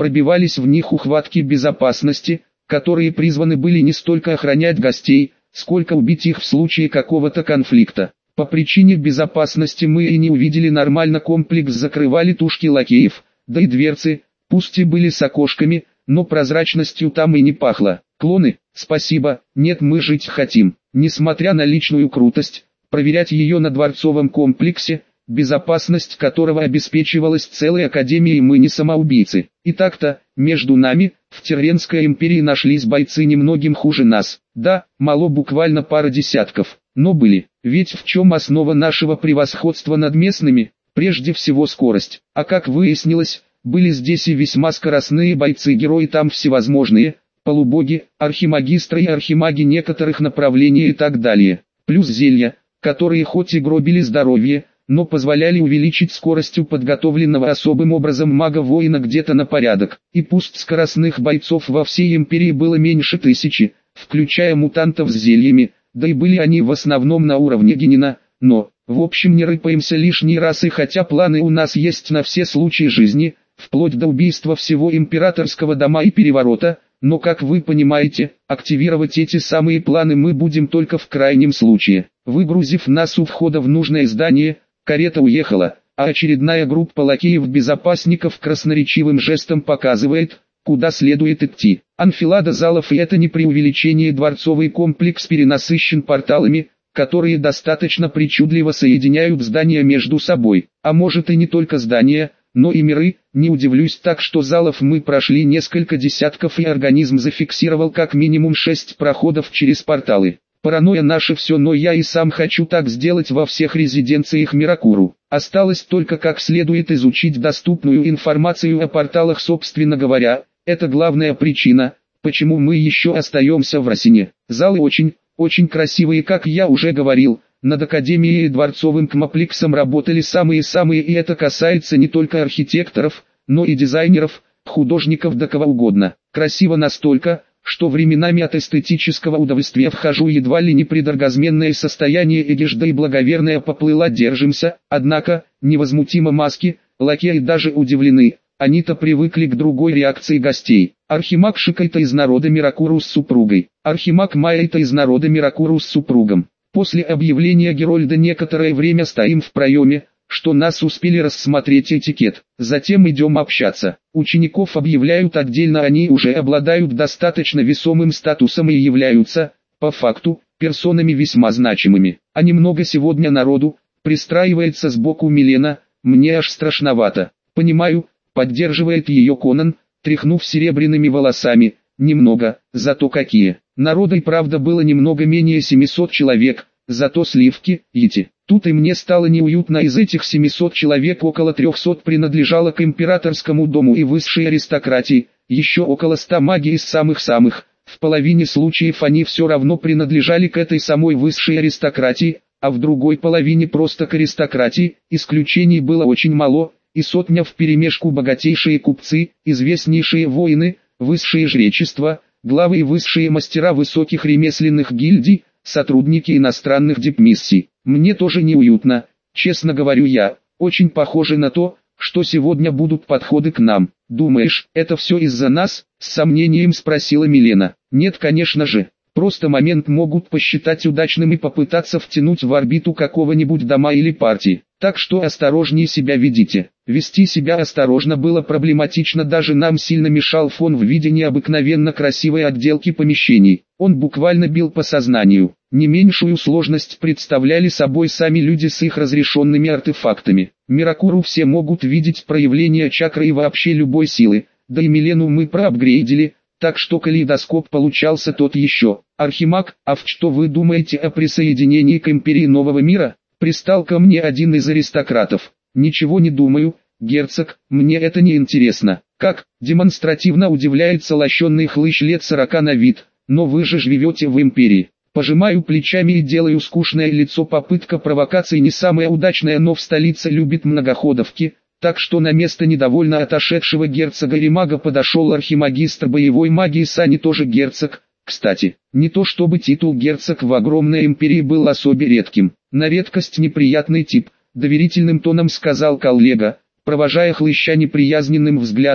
пробивались в них ухватки безопасности, которые призваны были не столько охранять гостей, сколько убить их в случае какого-то конфликта. По причине безопасности мы и не увидели нормально, комплекс закрывали тушки лакеев, да и дверцы, пусть и были с окошками, но прозрачностью там и не пахло. Клоны, спасибо, нет, мы жить хотим. Несмотря на личную крутость, проверять ее на дворцовом комплексе, безопасность которого обеспечивалась целой академией, мы не самоубийцы. И так-то, между нами, в Терренской империи нашлись бойцы немногим хуже нас. Да, мало, буквально пара десятков, но были. Ведь в чем основа нашего превосходства над местными? Прежде всего скорость. А как выяснилось, были здесь и весьма скоростные бойцы, герои там всевозможные, полубоги, архимагистры и архимаги некоторых направлений и так далее. Плюс зелья, которые хоть и гробили здоровье, но позволяли увеличить скорость у подготовленного особым образом мага-воина где-то на порядок. И пусть скоростных бойцов во всей империи было меньше 1000, включая мутантов с зельями, да и были они в основном на уровне Генина, но, в общем, не рыпаемся лишний раз, и хотя планы у нас есть на все случаи жизни, вплоть до убийства всего императорского дома и переворота, но, как вы понимаете, активировать эти самые планы мы будем только в крайнем случае. Выгрузив нас у входа в нужное здание, карета уехала, а очередная группа лакеев-безопасников красноречивым жестом показывает, куда следует идти. Анфилада залов, и это не преувеличение, дворцовый комплекс перенасыщен порталами, которые достаточно причудливо соединяют здания между собой. А может и не только здания, но и миры. Не удивлюсь, так что залов мы прошли несколько десятков, и организм зафиксировал как минимум 6 проходов через порталы. Паранойя наша все, но я и сам хочу так сделать во всех резиденциях Миракуру. Осталось только как следует изучить доступную информацию о порталах. Собственно говоря, это главная причина, почему мы еще остаемся в Росине. Залы очень красивые, как я уже говорил. Над академией и дворцовым комплексом работали самые-самые, и это касается не только архитекторов, но и дизайнеров, художников, да кого угодно. Красиво настолько, что временами от эстетического удовольствия вхожу едва ли не предоргазменное состояние, и Гежда и благоверная поплыла, держимся. Однако, невозмутимо маски, лакеи даже удивлены, они-то привыкли к другой реакции гостей. Архимаг Шикайта из народа Миракуру с супругой, архимаг Майайта из народа Миракуру с супругом. После объявления Герольда некоторое время стоим в проеме, что нас успели рассмотреть этикет. Затем идем общаться. Учеников объявляют отдельно, они уже обладают достаточно весомым статусом и являются, по факту, персонами весьма значимыми. А немного сегодня народу, пристраивается сбоку Милена, мне аж страшновато. Понимаю, поддерживает ее Конан, тряхнув серебряными волосами. Немного, зато какие. Народа и правда было немного менее 700 человек, зато сливки, эти. Тут и мне стало неуютно, из этих 700 человек около 300 принадлежало к императорскому дому и высшей аристократии, еще около 100 маги из самых-самых. В половине случаев они все равно принадлежали к этой самой высшей аристократии, а в другой половине просто к аристократии. Исключений было очень мало, и сотня вперемешку: богатейшие купцы, известнейшие воины, высшее жречество, главы и высшие мастера высоких ремесленных гильдий, сотрудники иностранных дипмиссий. Мне тоже неуютно, честно говорю я, очень похоже на то, что сегодня будут подходы к нам. Думаешь, это все из-за нас? С сомнением спросила Милена. Нет, конечно же. Просто момент могут посчитать удачным и попытаться втянуть в орбиту какого-нибудь дома или партии. Так что осторожнее себя ведите. Вести себя осторожно было проблематично, даже нам сильно мешал фон в виде необыкновенно красивой отделки помещений. Он буквально бил по сознанию. Не меньшую сложность представляли собой сами люди с их разрешенными артефактами. Миракуру все могут видеть проявления чакры и вообще любой силы, да и Милену мы проапгрейдили, так что калейдоскоп получался тот еще. Архимаг, а что вы думаете о присоединении к империи нового мира? Пристал ко мне один из аристократов. Ничего не думаю, герцог, мне это не интересно. Как? Демонстративно удивляется лощеный хлыщ лет 40 на вид. Но вы же живете в империи. Пожимаю плечами и делаю скучное лицо. Попытка провокации не самая удачная, но в столице любит многоходовки. Так что на место недовольно отошедшего герцога Ремага подошел архимагистр боевой магии Сани, тоже герцог. Кстати, не то чтобы титул герцог в огромной империи был особо редким. На редкость неприятный тип, доверительным тоном сказал коллега, провожая хлыща неприязненным взглядом.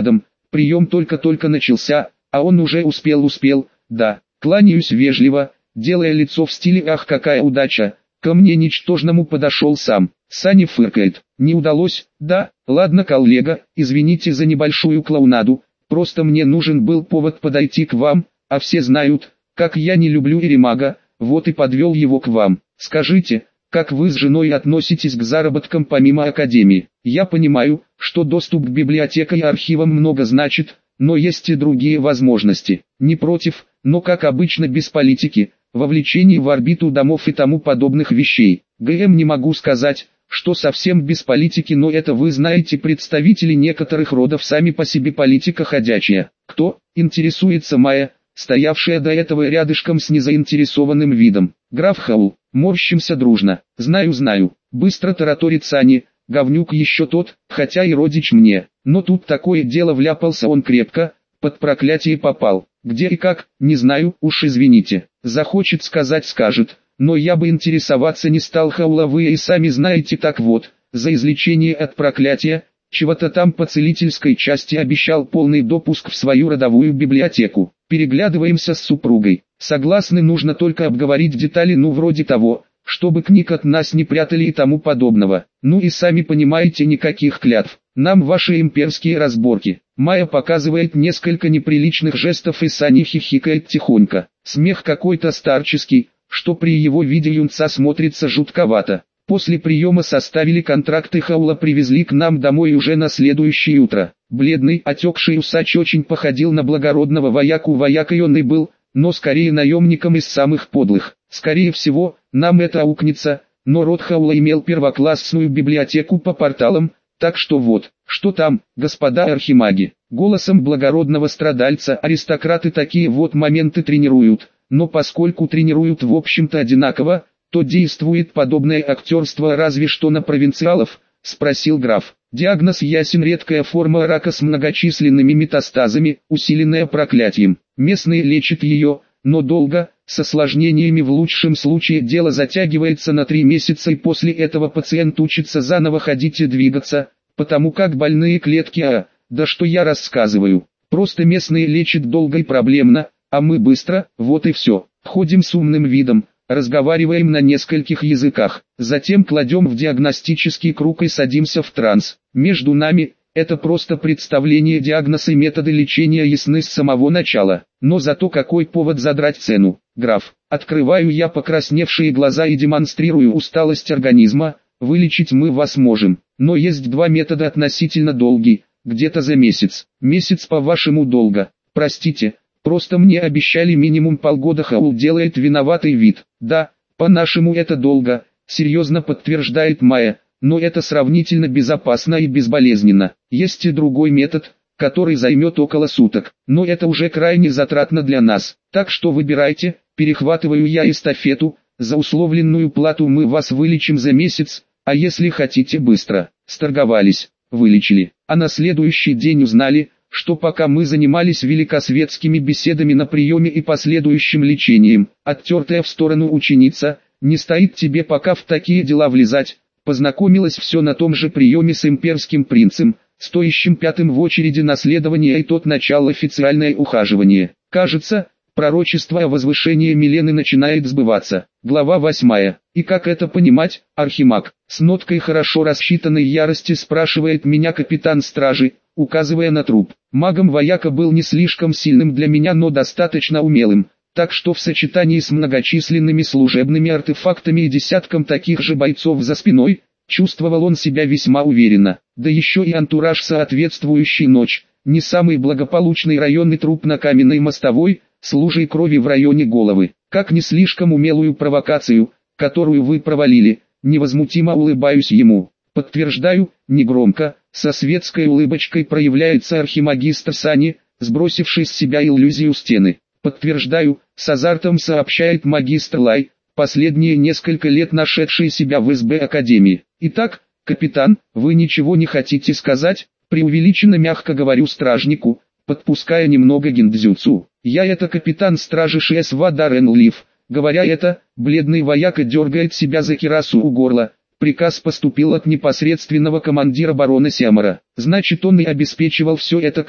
прием только-только начался, а он уже успел, да, кланяюсь вежливо, делая лицо в стиле «ах, какая удача», ко мне ничтожному подошел сам. Саня фыркает. Не удалось, да, ладно, коллега, извините за небольшую клоунаду, просто мне нужен был повод подойти к вам, а все знают, как я не люблю Иремага, вот и подвел его к вам. Скажите, как вы с женой относитесь к заработкам помимо академии? Я понимаю, что доступ к библиотеке и архивам много значит, но есть и другие возможности. Не против, но как обычно без политики, вовлечений в орбиту домов и тому подобных вещей. ГМ не могу сказать, что совсем без политики, но это вы знаете, представители некоторых родов сами по себе политика ходячая. Кто, интересуется Майя, стоявшая до этого рядышком с незаинтересованным видом. Граф Хаул, морщимся дружно. Знаю, быстро тараторит Сани, говнюк еще тот, хотя и родич мне. Но тут такое дело, вляпался он крепко, под проклятие попал. Где и как, не знаю, уж извините. Захочет сказать скажет, но я бы интересоваться не стал. Хаула, вы и сами знаете, так вот, за излечение от проклятия, чего-то там по целительской части обещал полный допуск в свою родовую библиотеку. Переглядываемся с супругой. Согласны, нужно только обговорить детали, ну вроде того, чтобы книг от нас не прятали и тому подобного. Ну и сами понимаете, никаких клятв. Нам ваши имперские разборки. Майя показывает несколько неприличных жестов и Саня хихикает тихонько. Смех какой-то старческий, что при его виде юнца смотрится жутковато. После приема составили контракт и Хаула привезли к нам домой уже на следующее утро. Бледный, отекший усач очень походил на благородного вояку. Воякой он и был, но скорее наемником из самых подлых. Скорее всего, нам это аукнется, но род Хаула имел первоклассную библиотеку по порталам, так что вот, что там, господа архимаги. Голосом благородного страдальца аристократы такие вот моменты тренируют, но поскольку тренируют в общем-то одинаково, то действует подобное актерство разве что на провинциалов, спросил граф. Диагноз ясен: редкая форма рака с многочисленными метастазами, усиленная проклятием. Местные лечат ее, но долго, с осложнениями. В лучшем случае дело затягивается на 3 месяца, и после этого пациент учится заново ходить и двигаться, потому как больные клетки, да что я рассказываю. Просто местные лечат долго и проблемно, а мы быстро, вот и все. Ходим с умным видом, разговариваем на нескольких языках, затем кладем в диагностический круг и садимся в транс. Между нами, это просто представление, диагноз и методы лечения ясны с самого начала. Но зато какой повод задрать цену. Граф, открываю я покрасневшие глаза и демонстрирую усталость организма. Вылечить мы вас можем, но есть 2 метода относительно долгий, где-то за месяц. Месяц по-вашему долго, простите. Просто мне обещали минимум полгода. Хаул делает виноватый вид. Да, по-нашему это долго, серьезно подтверждает Майя, но это сравнительно безопасно и безболезненно. Есть и другой метод, который займет около суток, но это уже крайне затратно для нас. Так что выбирайте, перехватываю я эстафету, за условленную плату мы вас вылечим за месяц, а если хотите быстро. Сторговались, вылечили, а на следующий день узнали, что пока мы занимались великосветскими беседами на приеме и последующим лечением, оттертая в сторону ученица, не стоит тебе пока в такие дела влезать, познакомилась все на том же приеме с имперским принцем, стоящим 5-м в очереди наследования, и тот начал официальное ухаживание. Кажется, пророчество о возвышении Милены начинает сбываться. Глава 8. И как это понимать, архимаг? С ноткой хорошо рассчитанной ярости спрашивает меня капитан стражи, указывая на труп. Магом вояка был не слишком сильным для меня, но достаточно умелым, так что в сочетании с многочисленными служебными артефактами и десятком таких же бойцов за спиной, чувствовал он себя весьма уверенно. Да еще и антураж соответствующий. Ночь, не самый благополучный район и труп на каменной мостовой, с лужей крови в районе головы. Как не слишком умелую провокацию, которую вы провалили, невозмутимо улыбаюсь ему. Подтверждаю, негромко, со светской улыбочкой проявляется архимагистр Сани, сбросивший с себя иллюзию стены. Подтверждаю, с азартом сообщает магистр Лай, последние несколько лет нашедший себя в СБ Академии. Итак, капитан, вы ничего не хотите сказать? Преувеличенно мягко говорю стражнику, подпуская немного гиндзюцу. Я это капитан стражи ШСВ Даррен Лив. Говоря это, бледный вояка дергает себя за кирасу у горла. Приказ поступил от непосредственного командира барона Сиамара. Значит, он и обеспечивал все это как,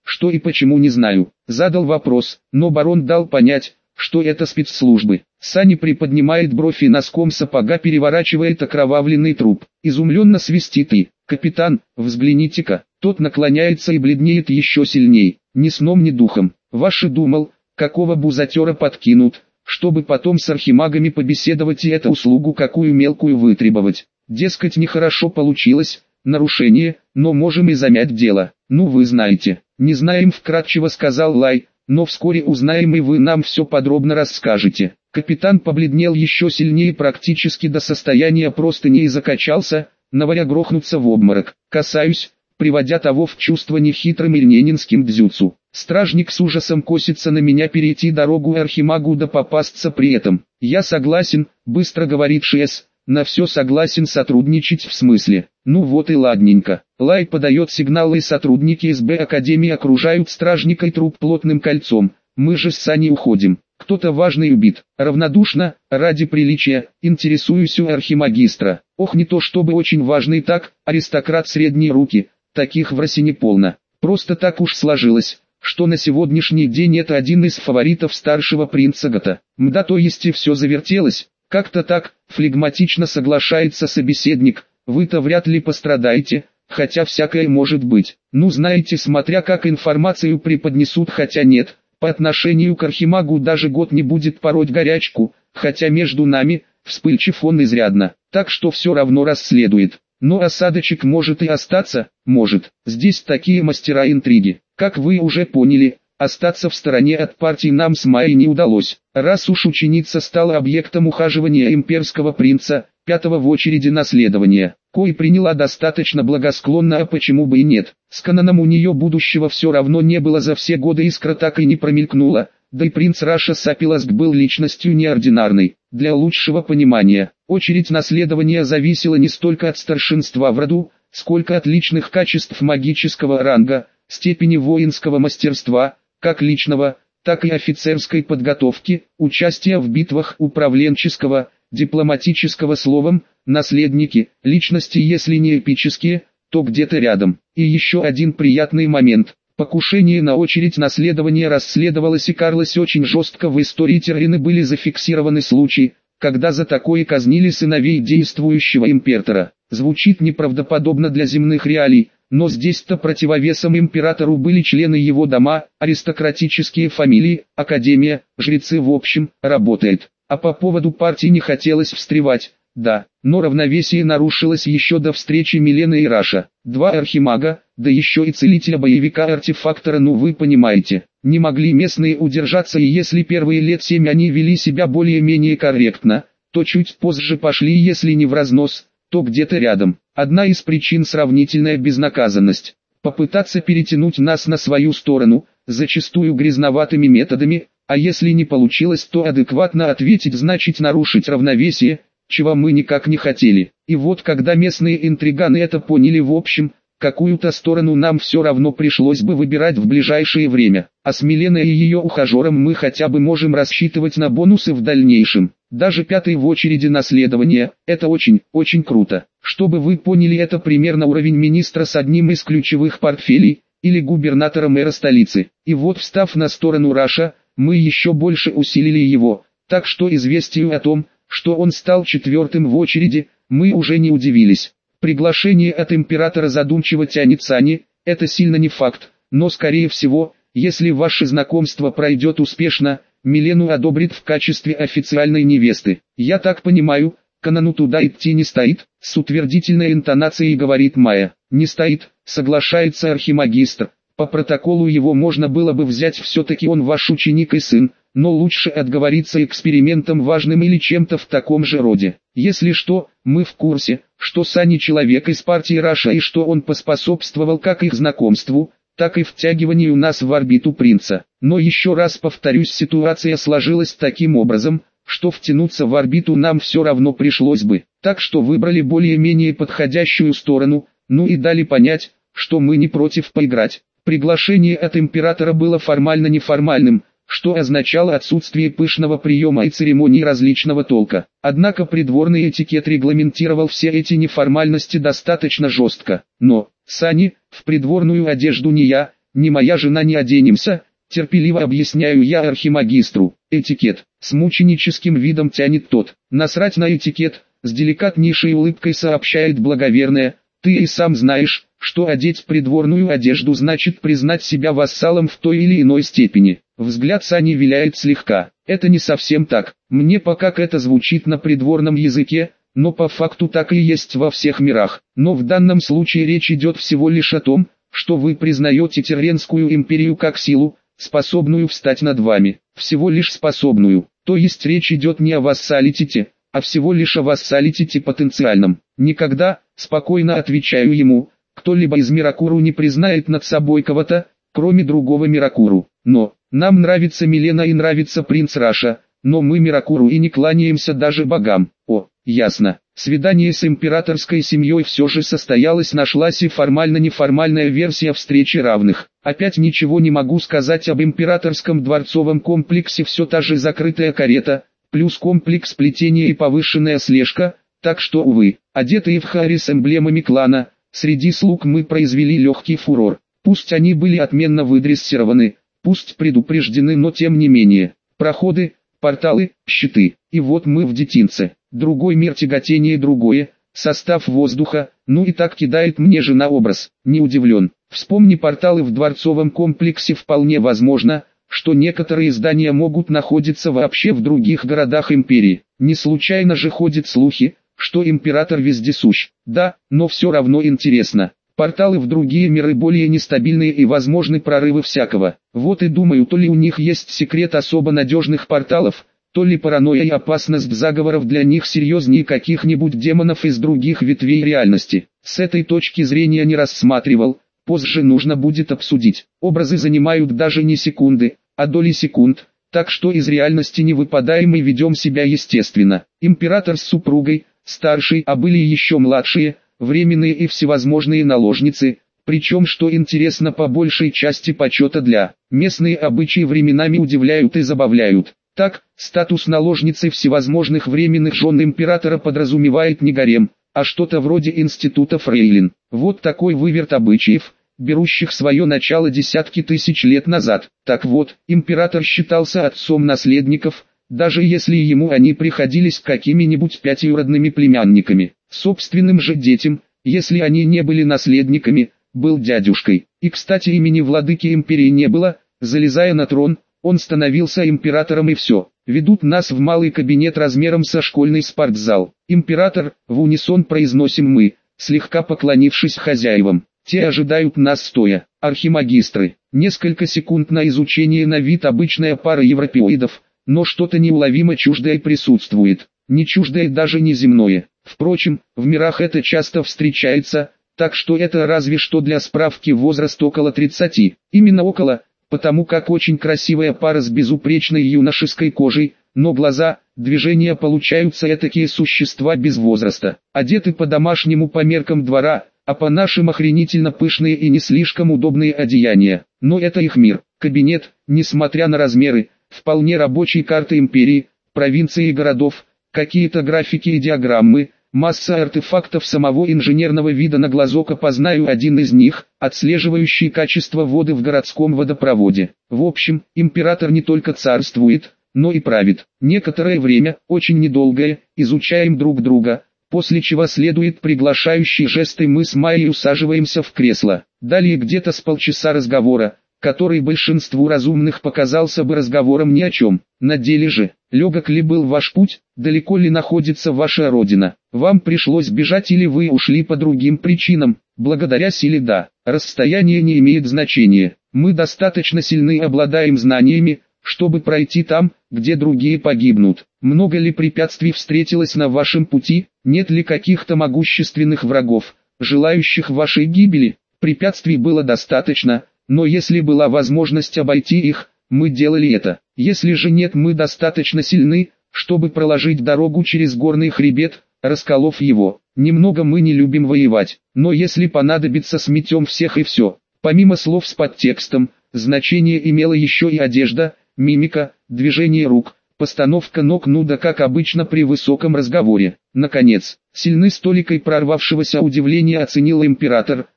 Что и почему не знаю. Задал вопрос, но барон дал понять, что это спецслужбы. Сани приподнимает бровь и носком сапога переворачивает окровавленный труп. Изумленно свистит и: «Капитан, взгляните-ка». Тот наклоняется и бледнеет еще сильней. Ни сном ни духом. Ваши думал, какого бузатера подкинут, чтобы потом с архимагами побеседовать и эту услугу какую мелкую вытребовать. Дескать, нехорошо получилось, нарушение, но можем и замять дело. Ну вы знаете. Не знаем, вкратчиво сказал Лай, но вскоре узнаем и вы нам все подробно расскажете. Капитан побледнел еще сильнее практически до состояния простыни и закачался, норовя грохнуться в обморок. Касаюсь, приводя того в чувство нехитрым ильненинским дзюцу. Стражник с ужасом косится на меня перейти дорогу и архимагу да попасться при этом. Я согласен, быстро говорит ШС, на все согласен сотрудничать в смысле. Ну вот и ладненько. Лай подает сигнал и сотрудники СБ Академии окружают стражника и труп плотным кольцом. Мы же с Саней уходим. Кто-то важный убит. Равнодушно, ради приличия, интересуюсь у архимагистра. Ох, не то чтобы очень важный, так, аристократ средней руки, таких в России полно. Просто так уж сложилось, что на сегодняшний день это один из фаворитов старшего принца Гата. Мда, то есть и все завертелось. Как-то так, флегматично соглашается собеседник, вы-то вряд ли пострадаете, хотя всякое может быть. Ну знаете, смотря как информацию преподнесут, хотя нет, по отношению к архимагу даже год не будет пороть горячку, хотя между нами, вспыльчив он изрядно, так что все равно расследует. Но осадочек может и остаться, может. Здесь такие мастера интриги, как вы уже поняли. Остаться в стороне от партии нам с Майей не удалось. Раз уж ученица стала объектом ухаживания имперского принца, пятого в очереди наследования, кой приняла достаточно благосклонно, а почему бы и нет. С Кананом у нее будущего все равно не было, за все годы искра так и не промелькнула, да и принц Раша Сапиласк был личностью неординарной. Для лучшего понимания, очередь наследования зависела не столько от старшинства в роду, сколько от личных качеств магического ранга, степени воинского мастерства, как личного, так и офицерской подготовки, участия в битвах, управленческого, дипломатического, словом, наследники, личности если не эпические, то где-то рядом. И еще один приятный момент. Покушение на очередь наследования расследовалось и карлось очень жестко. В истории Террины были зафиксированы случаи, когда за такое казнили сыновей действующего императора. Звучит неправдоподобно для земных реалий, но здесь-то противовесом императору были члены его дома, аристократические фамилии, академия, жрецы, в общем, работает. А по поводу партии не хотелось встревать, да, но равновесие нарушилось еще до встречи Милены и Раша. Два архимага, да еще и целителя-боевика-артефактора, ну вы понимаете, не могли местные удержаться, и если первые лет 7 они вели себя более-менее корректно, то чуть позже пошли, если не в разнос, то где-то рядом. Одна из причин — сравнительная безнаказанность. Попытаться перетянуть нас на свою сторону, зачастую грязноватыми методами, а если не получилось, то адекватно ответить значит нарушить равновесие, чего мы никак не хотели. И вот когда местные интриганы это поняли, в общем, какую-то сторону нам все равно пришлось бы выбирать в ближайшее время. А с Миленой и ее ухажером мы хотя бы можем рассчитывать на бонусы в дальнейшем. Даже пятый в очереди наследования – это очень, очень круто. Чтобы вы поняли, это примерно уровень министра с одним из ключевых портфелей, или губернатора-мэра столицы. И вот, встав на сторону Раша, мы еще больше усилили его, так что известию о том, что он стал четвертым в очереди, мы уже не удивились. Приглашение от императора задумчиво тянет Сани, это сильно не факт, но скорее всего, если ваше знакомство пройдет успешно, Милену одобрит в качестве официальной невесты. Я так понимаю, Канану туда идти не стоит, с утвердительной интонацией говорит Майя. Не стоит, соглашается архимагистр. По протоколу его можно было бы взять, все-таки он ваш ученик и сын, но лучше отговориться экспериментом важным или чем-то в таком же роде. Если что, мы в курсе, что Сани человек из партии Раша и что он поспособствовал как их знакомству, так и втягиванию нас в орбиту принца. Но еще раз повторюсь, ситуация сложилась таким образом, что втянуться в орбиту нам все равно пришлось бы. Так что выбрали более-менее подходящую сторону, ну и дали понять, что мы не против поиграть. Приглашение от императора было формально-неформальным, что означало отсутствие пышного приема и церемоний различного толка. Однако придворный этикет регламентировал все эти неформальности достаточно жестко. Но, Сани, в придворную одежду ни я, не моя жена, не оденемся, терпеливо объясняю я архимагистру. Этикет, с мученическим видом тянет тот. Насрать на этикет, с деликатнейшей улыбкой сообщает благоверная. Ты и сам знаешь, что одеть придворную одежду значит признать себя вассалом в той или иной степени. Взгляд Сани виляет слегка. Это не совсем так. Мне пока это звучит на придворном языке, но по факту так и есть во всех мирах. Но в данном случае речь идет всего лишь о том, что вы признаете Терренскую империю как силу, способную встать над вами. Всего лишь способную. То есть речь идет не о вассалитете, а всего лишь о вассалитете потенциальном. Никогда, спокойно отвечаю ему, кто-либо из Миракуру не признает над собой кого-то, кроме другого Миракуру. Но, нам нравится Милена и нравится принц Раша, но мы Миракуру и не кланяемся даже богам. О, ясно. Свидание с императорской семьей все же состоялось, нашлась и формально-неформальная версия встречи равных. Опять ничего не могу сказать об императорском дворцовом комплексе, все та же закрытая карета, плюс комплекс плетения и повышенная слежка, так что, увы, одетые в хари с эмблемами клана, среди слуг мы произвели легкий фурор. Пусть они были отменно выдрессированы, пусть предупреждены, но тем не менее. Проходы, порталы, щиты. И вот мы в детинце. Другой мир, тяготение другое, состав воздуха, ну и так кидает мне жена образ. Не удивлен. Вспомни порталы в дворцовом комплексе, вполне возможно, что некоторые здания могут находиться вообще в других городах империи. Не случайно же ходят слухи, что император вездесущ. Да, но все равно интересно. Порталы в другие миры более нестабильные и возможны прорывы всякого. Вот и думаю, то ли у них есть секрет особо надежных порталов, то ли паранойя и опасность заговоров для них серьезнее каких-нибудь демонов из других ветвей реальности. С этой точки зрения не рассматривал, позже нужно будет обсудить. Образы занимают даже не секунды, а доли секунд, так что из реальности не выпадаем и ведем себя естественно. Император с супругой, старший, а были еще младшие, временные и всевозможные наложницы, причем, что интересно, по большей части почета для. Местные обычаи временами удивляют и забавляют. Так, статус наложницы всевозможных временных жен императора подразумевает не гарем, а что-то вроде института фрейлин. Вот такой выверт обычаев, берущих свое начало десятки тысяч лет назад. Так вот, император считался отцом наследников, даже если ему они приходились какими-нибудь пятиюродными племянниками. Собственным же детям, если они не были наследниками, был дядюшкой. И кстати, имени владыки империи не было, залезая на трон, он становился императором и все. Ведут нас в малый кабинет размером со школьный спортзал. Император, в унисон произносим мы, слегка поклонившись хозяевам. Те ожидают нас стоя. Архимагистры. Несколько секунд на изучение, на вид обычная пара европеоидов, но что-то неуловимо чуждое присутствует. Не чуждое, даже не земное. Впрочем, в мирах это часто встречается, так что это разве что для справки возраст около 30. Именно около, потому как очень красивая пара с безупречной юношеской кожей, но глаза, движения получаются этакие существа без возраста. Одеты по-домашнему по меркам двора, а по-нашим охренительно пышные и не слишком удобные одеяния. Но это их мир. Кабинет, несмотря на размеры, вполне рабочей карты империи, провинций и городов, какие-то графики и диаграммы, масса артефактов самого инженерного вида, на глазок опознаю один из них, отслеживающий качество воды в городском водопроводе. В общем, император не только царствует, но и правит. Некоторое время, очень недолгое, изучаем друг друга, после чего следует приглашающий жест, и мы с Майей усаживаемся в кресло. Далее где-то с полчаса разговора, который большинству разумных показался бы разговором ни о чем. На деле же, легок ли был ваш путь, далеко ли находится ваша родина, вам пришлось бежать или вы ушли по другим причинам, благодаря силе да, расстояние не имеет значения, мы достаточно сильны и обладаем знаниями, чтобы пройти там, где другие погибнут. Много ли препятствий встретилось на вашем пути, нет ли каких-то могущественных врагов, желающих вашей гибели? Препятствий было достаточно, но если была возможность обойти их, мы делали это. Если же нет, мы достаточно сильны, чтобы проложить дорогу через горный хребет, расколов его. Немного мы не любим воевать, но если понадобится, сметем всех и все. Помимо слов с подтекстом, значение имела еще и одежда, мимика, движение рук, постановка ног, ну да как обычно при высоком разговоре. Наконец, сильны с толикой прорвавшегося удивления оценил император,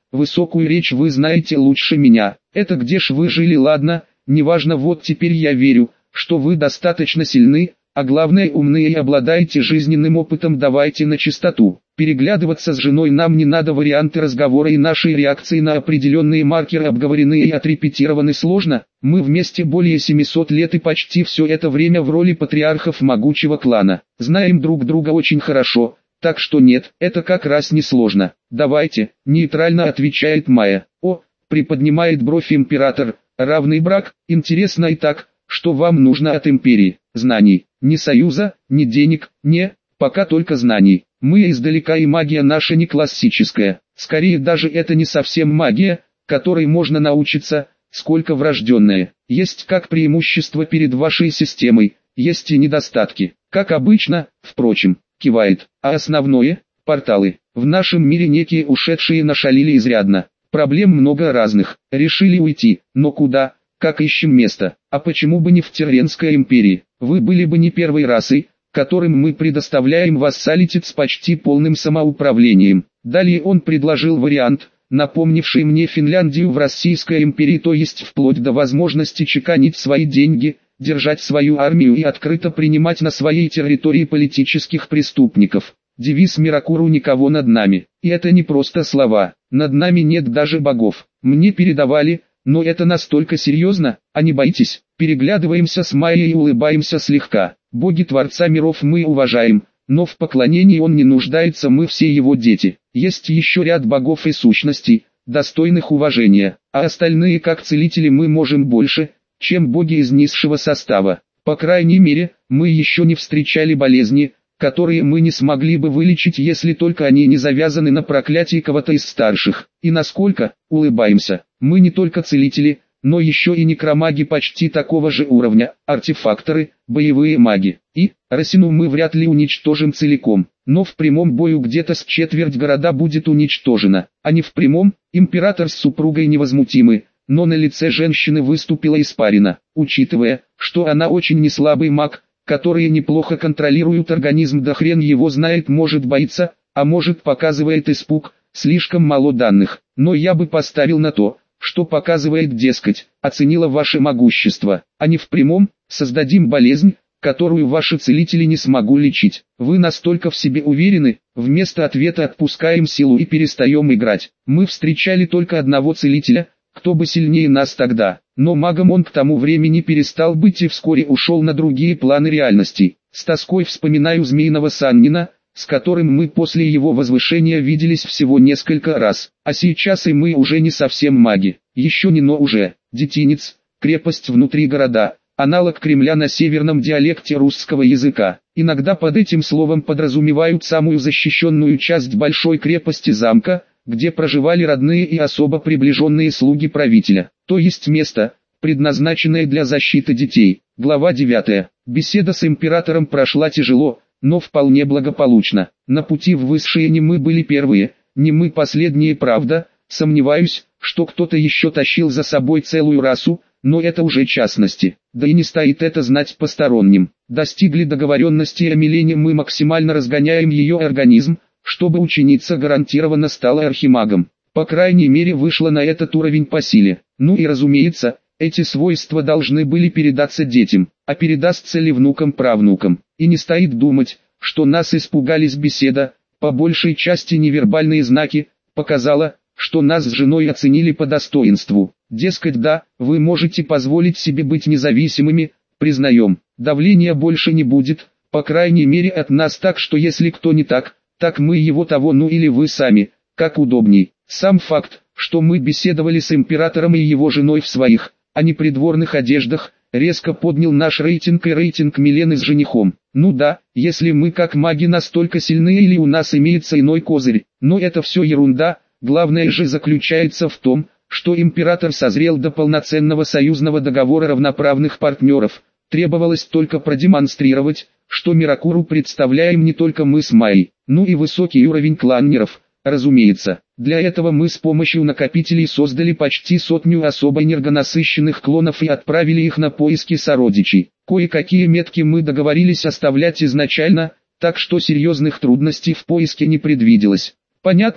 высокую речь вы знаете лучше меня. Это где ж вы жили, ладно, неважно, вот теперь я верю, что вы достаточно сильны, а главное умные и обладаете жизненным опытом. Давайте на чистоту. Переглядываться с женой нам не надо, варианты разговора и нашей реакции на определенные маркеры обговорены и отрепетированы сложно. Мы вместе более 700 лет и почти все это время в роли патриархов могучего клана. Знаем друг друга очень хорошо, так что нет, это как раз не сложно. Давайте, нейтрально отвечает Майя. О, приподнимает бровь император, равный брак, интересно и так, что вам нужно от империи? Знаний, ни союза, ни денег, пока только знаний. Мы издалека, и магия наша не классическая, скорее даже это не совсем магия, которой можно научиться, сколько врожденная. Есть как преимущество перед вашей системой, есть и недостатки, как обычно, впрочем, кивает. А основное – порталы. В нашем мире некие ушедшие нашалили изрядно. Проблем много разных, решили уйти, но куда, как ищем место, а почему бы не в Терренской империи? Вы были бы не первой расой, которым мы предоставляем вассалитет с почти полным самоуправлением. Далее он предложил вариант, напомнивший мне Финляндию в Российской империи, то есть вплоть до возможности чеканить свои деньги, держать свою армию и открыто принимать на своей территории политических преступников. Девиз Миракуру: никого над нами. И это не просто слова, над нами нет даже богов. Мне передавали, но это настолько серьезно, а не боитесь? Переглядываемся с Майей и улыбаемся слегка. Боги Творца миров мы уважаем, но в поклонении он не нуждается, мы все его дети. Есть еще ряд богов и сущностей, достойных уважения, а остальные как целители мы можем больше, чем боги из низшего состава. По крайней мере, мы еще не встречали болезни, которые мы не смогли бы вылечить, если только они не завязаны на проклятии кого-то из старших. И насколько, улыбаемся, мы не только целители, но еще и некромаги почти такого же уровня, артефакторы, боевые маги. И, Росину мы вряд ли уничтожим целиком, но в прямом бою где-то с четверть города будет уничтожена, а не в прямом. Император с супругой невозмутимы, но на лице женщины выступила испарина, учитывая, что она очень неслабый маг, которые неплохо контролируют организм, да хрен его знает, может боится, а может показывает испуг, слишком мало данных, но я бы поставил на то, что показывает, дескать, оценила ваше могущество, а не в прямом, создадим болезнь, которую ваши целители не смогу лечить. Вы настолько в себе уверены, вместо ответа отпускаем силу и перестаем играть. Мы встречали только одного целителя, кто бы сильнее нас тогда, но магом он к тому времени перестал быть и вскоре ушел на другие планы реальности. С тоской вспоминаю Змеиного Саннина, с которым мы после его возвышения виделись всего несколько раз, а сейчас и мы уже не совсем маги, еще не, но уже. Детинец, крепость внутри города, аналог Кремля на северном диалекте русского языка. Иногда под этим словом подразумевают самую защищенную часть большой крепости замка, где проживали родные и особо приближенные слуги правителя, то есть место, предназначенное для защиты детей. Глава 9. Беседа с императором прошла тяжело, но вполне благополучно. На пути в высшие не мы были первые, не мы последние, правда, сомневаюсь, что кто-то еще тащил за собой целую расу, но это уже частности, да и не стоит это знать посторонним. Достигли договоренности о Милене, мы максимально разгоняем ее организм, чтобы ученица гарантированно стала архимагом. По крайней мере вышла на этот уровень по силе. Ну и разумеется, эти свойства должны были передаться детям, а передастся ли внукам-правнукам. И не стоит думать, что нас испугались. Беседа, по большей части невербальные знаки, показала, что нас с женой оценили по достоинству. Дескать, да, вы можете позволить себе быть независимыми, признаем, давления больше не будет, по крайней мере от нас, так что если кто не так, так мы его того, ну или вы сами, как удобней. Сам факт, что мы беседовали с императором и его женой в своих, а не придворных одеждах, резко поднял наш рейтинг и рейтинг Милены с женихом. Ну да, если мы как маги настолько сильны или у нас имеется иной козырь, но это все ерунда, главное же заключается в том, что император созрел до полноценного союзного договора равноправных партнеров. Требовалось только продемонстрировать, что Миракуру представляем не только мы с Майей, ну и высокий уровень кланнеров, разумеется. Для этого мы с помощью накопителей создали почти 100 особо энергонасыщенных клонов и отправили их на поиски сородичей. Кое-какие метки мы договорились оставлять изначально, так что серьезных трудностей в поиске не предвиделось. Понятно,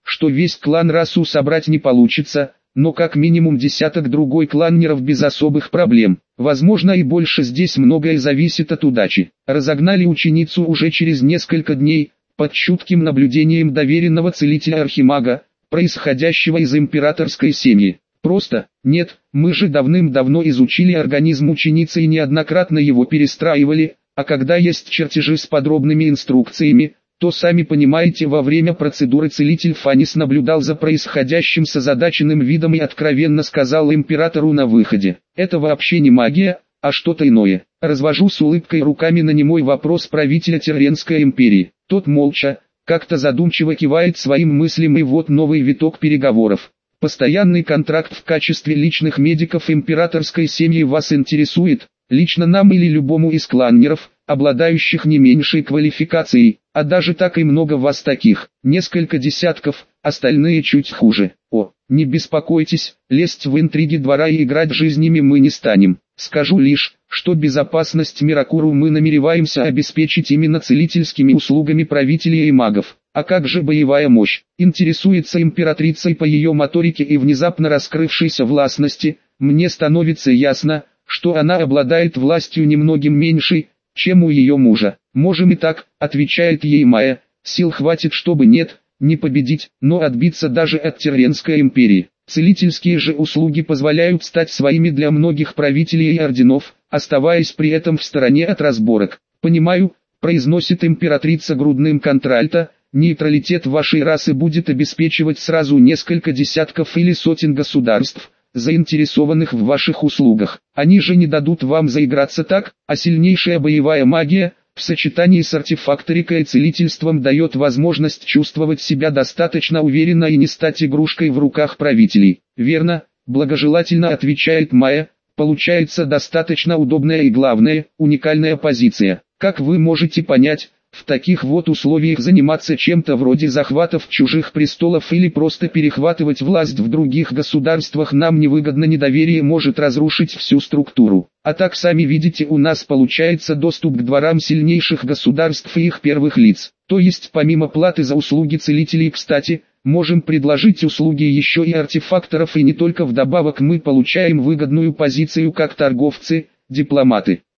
что весь клан расу собрать не получится, но как минимум десяток другой кланнеров без особых проблем. Возможно и больше, здесь многое зависит от удачи. Разогнали ученицу уже через несколько дней, под чутким наблюдением доверенного целителя Архимага, происходящего из императорской семьи. Просто, нет, мы же давным-давно изучили организм ученицы и неоднократно его перестраивали, а когда есть чертежи с подробными инструкциями, то сами понимаете, во время процедуры целитель Фанис наблюдал за происходящим с озадаченным видом и откровенно сказал императору на выходе: «Это вообще не магия, а что-то иное». Развожу с улыбкой руками на немой вопрос правителя Терренской империи. Тот молча, как-то задумчиво кивает своим мыслям, и вот новый виток переговоров. Постоянный контракт в качестве личных медиков императорской семьи вас интересует? Лично нам или любому из кланнеров, обладающих не меньшей квалификацией, а даже так и много вас таких, несколько десятков, остальные чуть хуже. О, не беспокойтесь, лезть в интриги двора и играть жизнями мы не станем. Скажу лишь, что безопасность Миракуру мы намереваемся обеспечить именно целительскими услугами правителей и магов. А как же боевая мощь? Интересуется императрицей по ее моторике и внезапно раскрывшейся властности, мне становится ясно, что она обладает властью немногим меньшей, чем у ее мужа. «Можем и так», — отвечает ей Майя, — «сил хватит, чтобы не победить, но отбиться даже от Терренской империи. Целительские же услуги позволяют стать своими для многих правителей и орденов, оставаясь при этом в стороне от разборок». «Понимаю», — произносит императрица грудным контральто, — «нейтралитет вашей расы будет обеспечивать сразу несколько десятков или сотен государств, заинтересованных в ваших услугах. Они же не дадут вам заиграться так, а сильнейшая боевая магия, в сочетании с артефакторикой и целительством, дает возможность чувствовать себя достаточно уверенно и не стать игрушкой в руках правителей». «Верно», — благожелательно отвечает Майя, — «получается достаточно удобная и, главное, уникальная позиция. Как вы можете понять, в таких вот условиях заниматься чем-то вроде захватов чужих престолов или просто перехватывать власть в других государствах нам невыгодно, недоверие может разрушить всю структуру. А так, сами видите, у нас получается доступ к дворам сильнейших государств и их первых лиц. То есть помимо платы за услуги целителей, кстати, можем предложить услуги еще и артефакторов, и не только. Вдобавок мы получаем выгодную позицию как торговцы, дипломаты».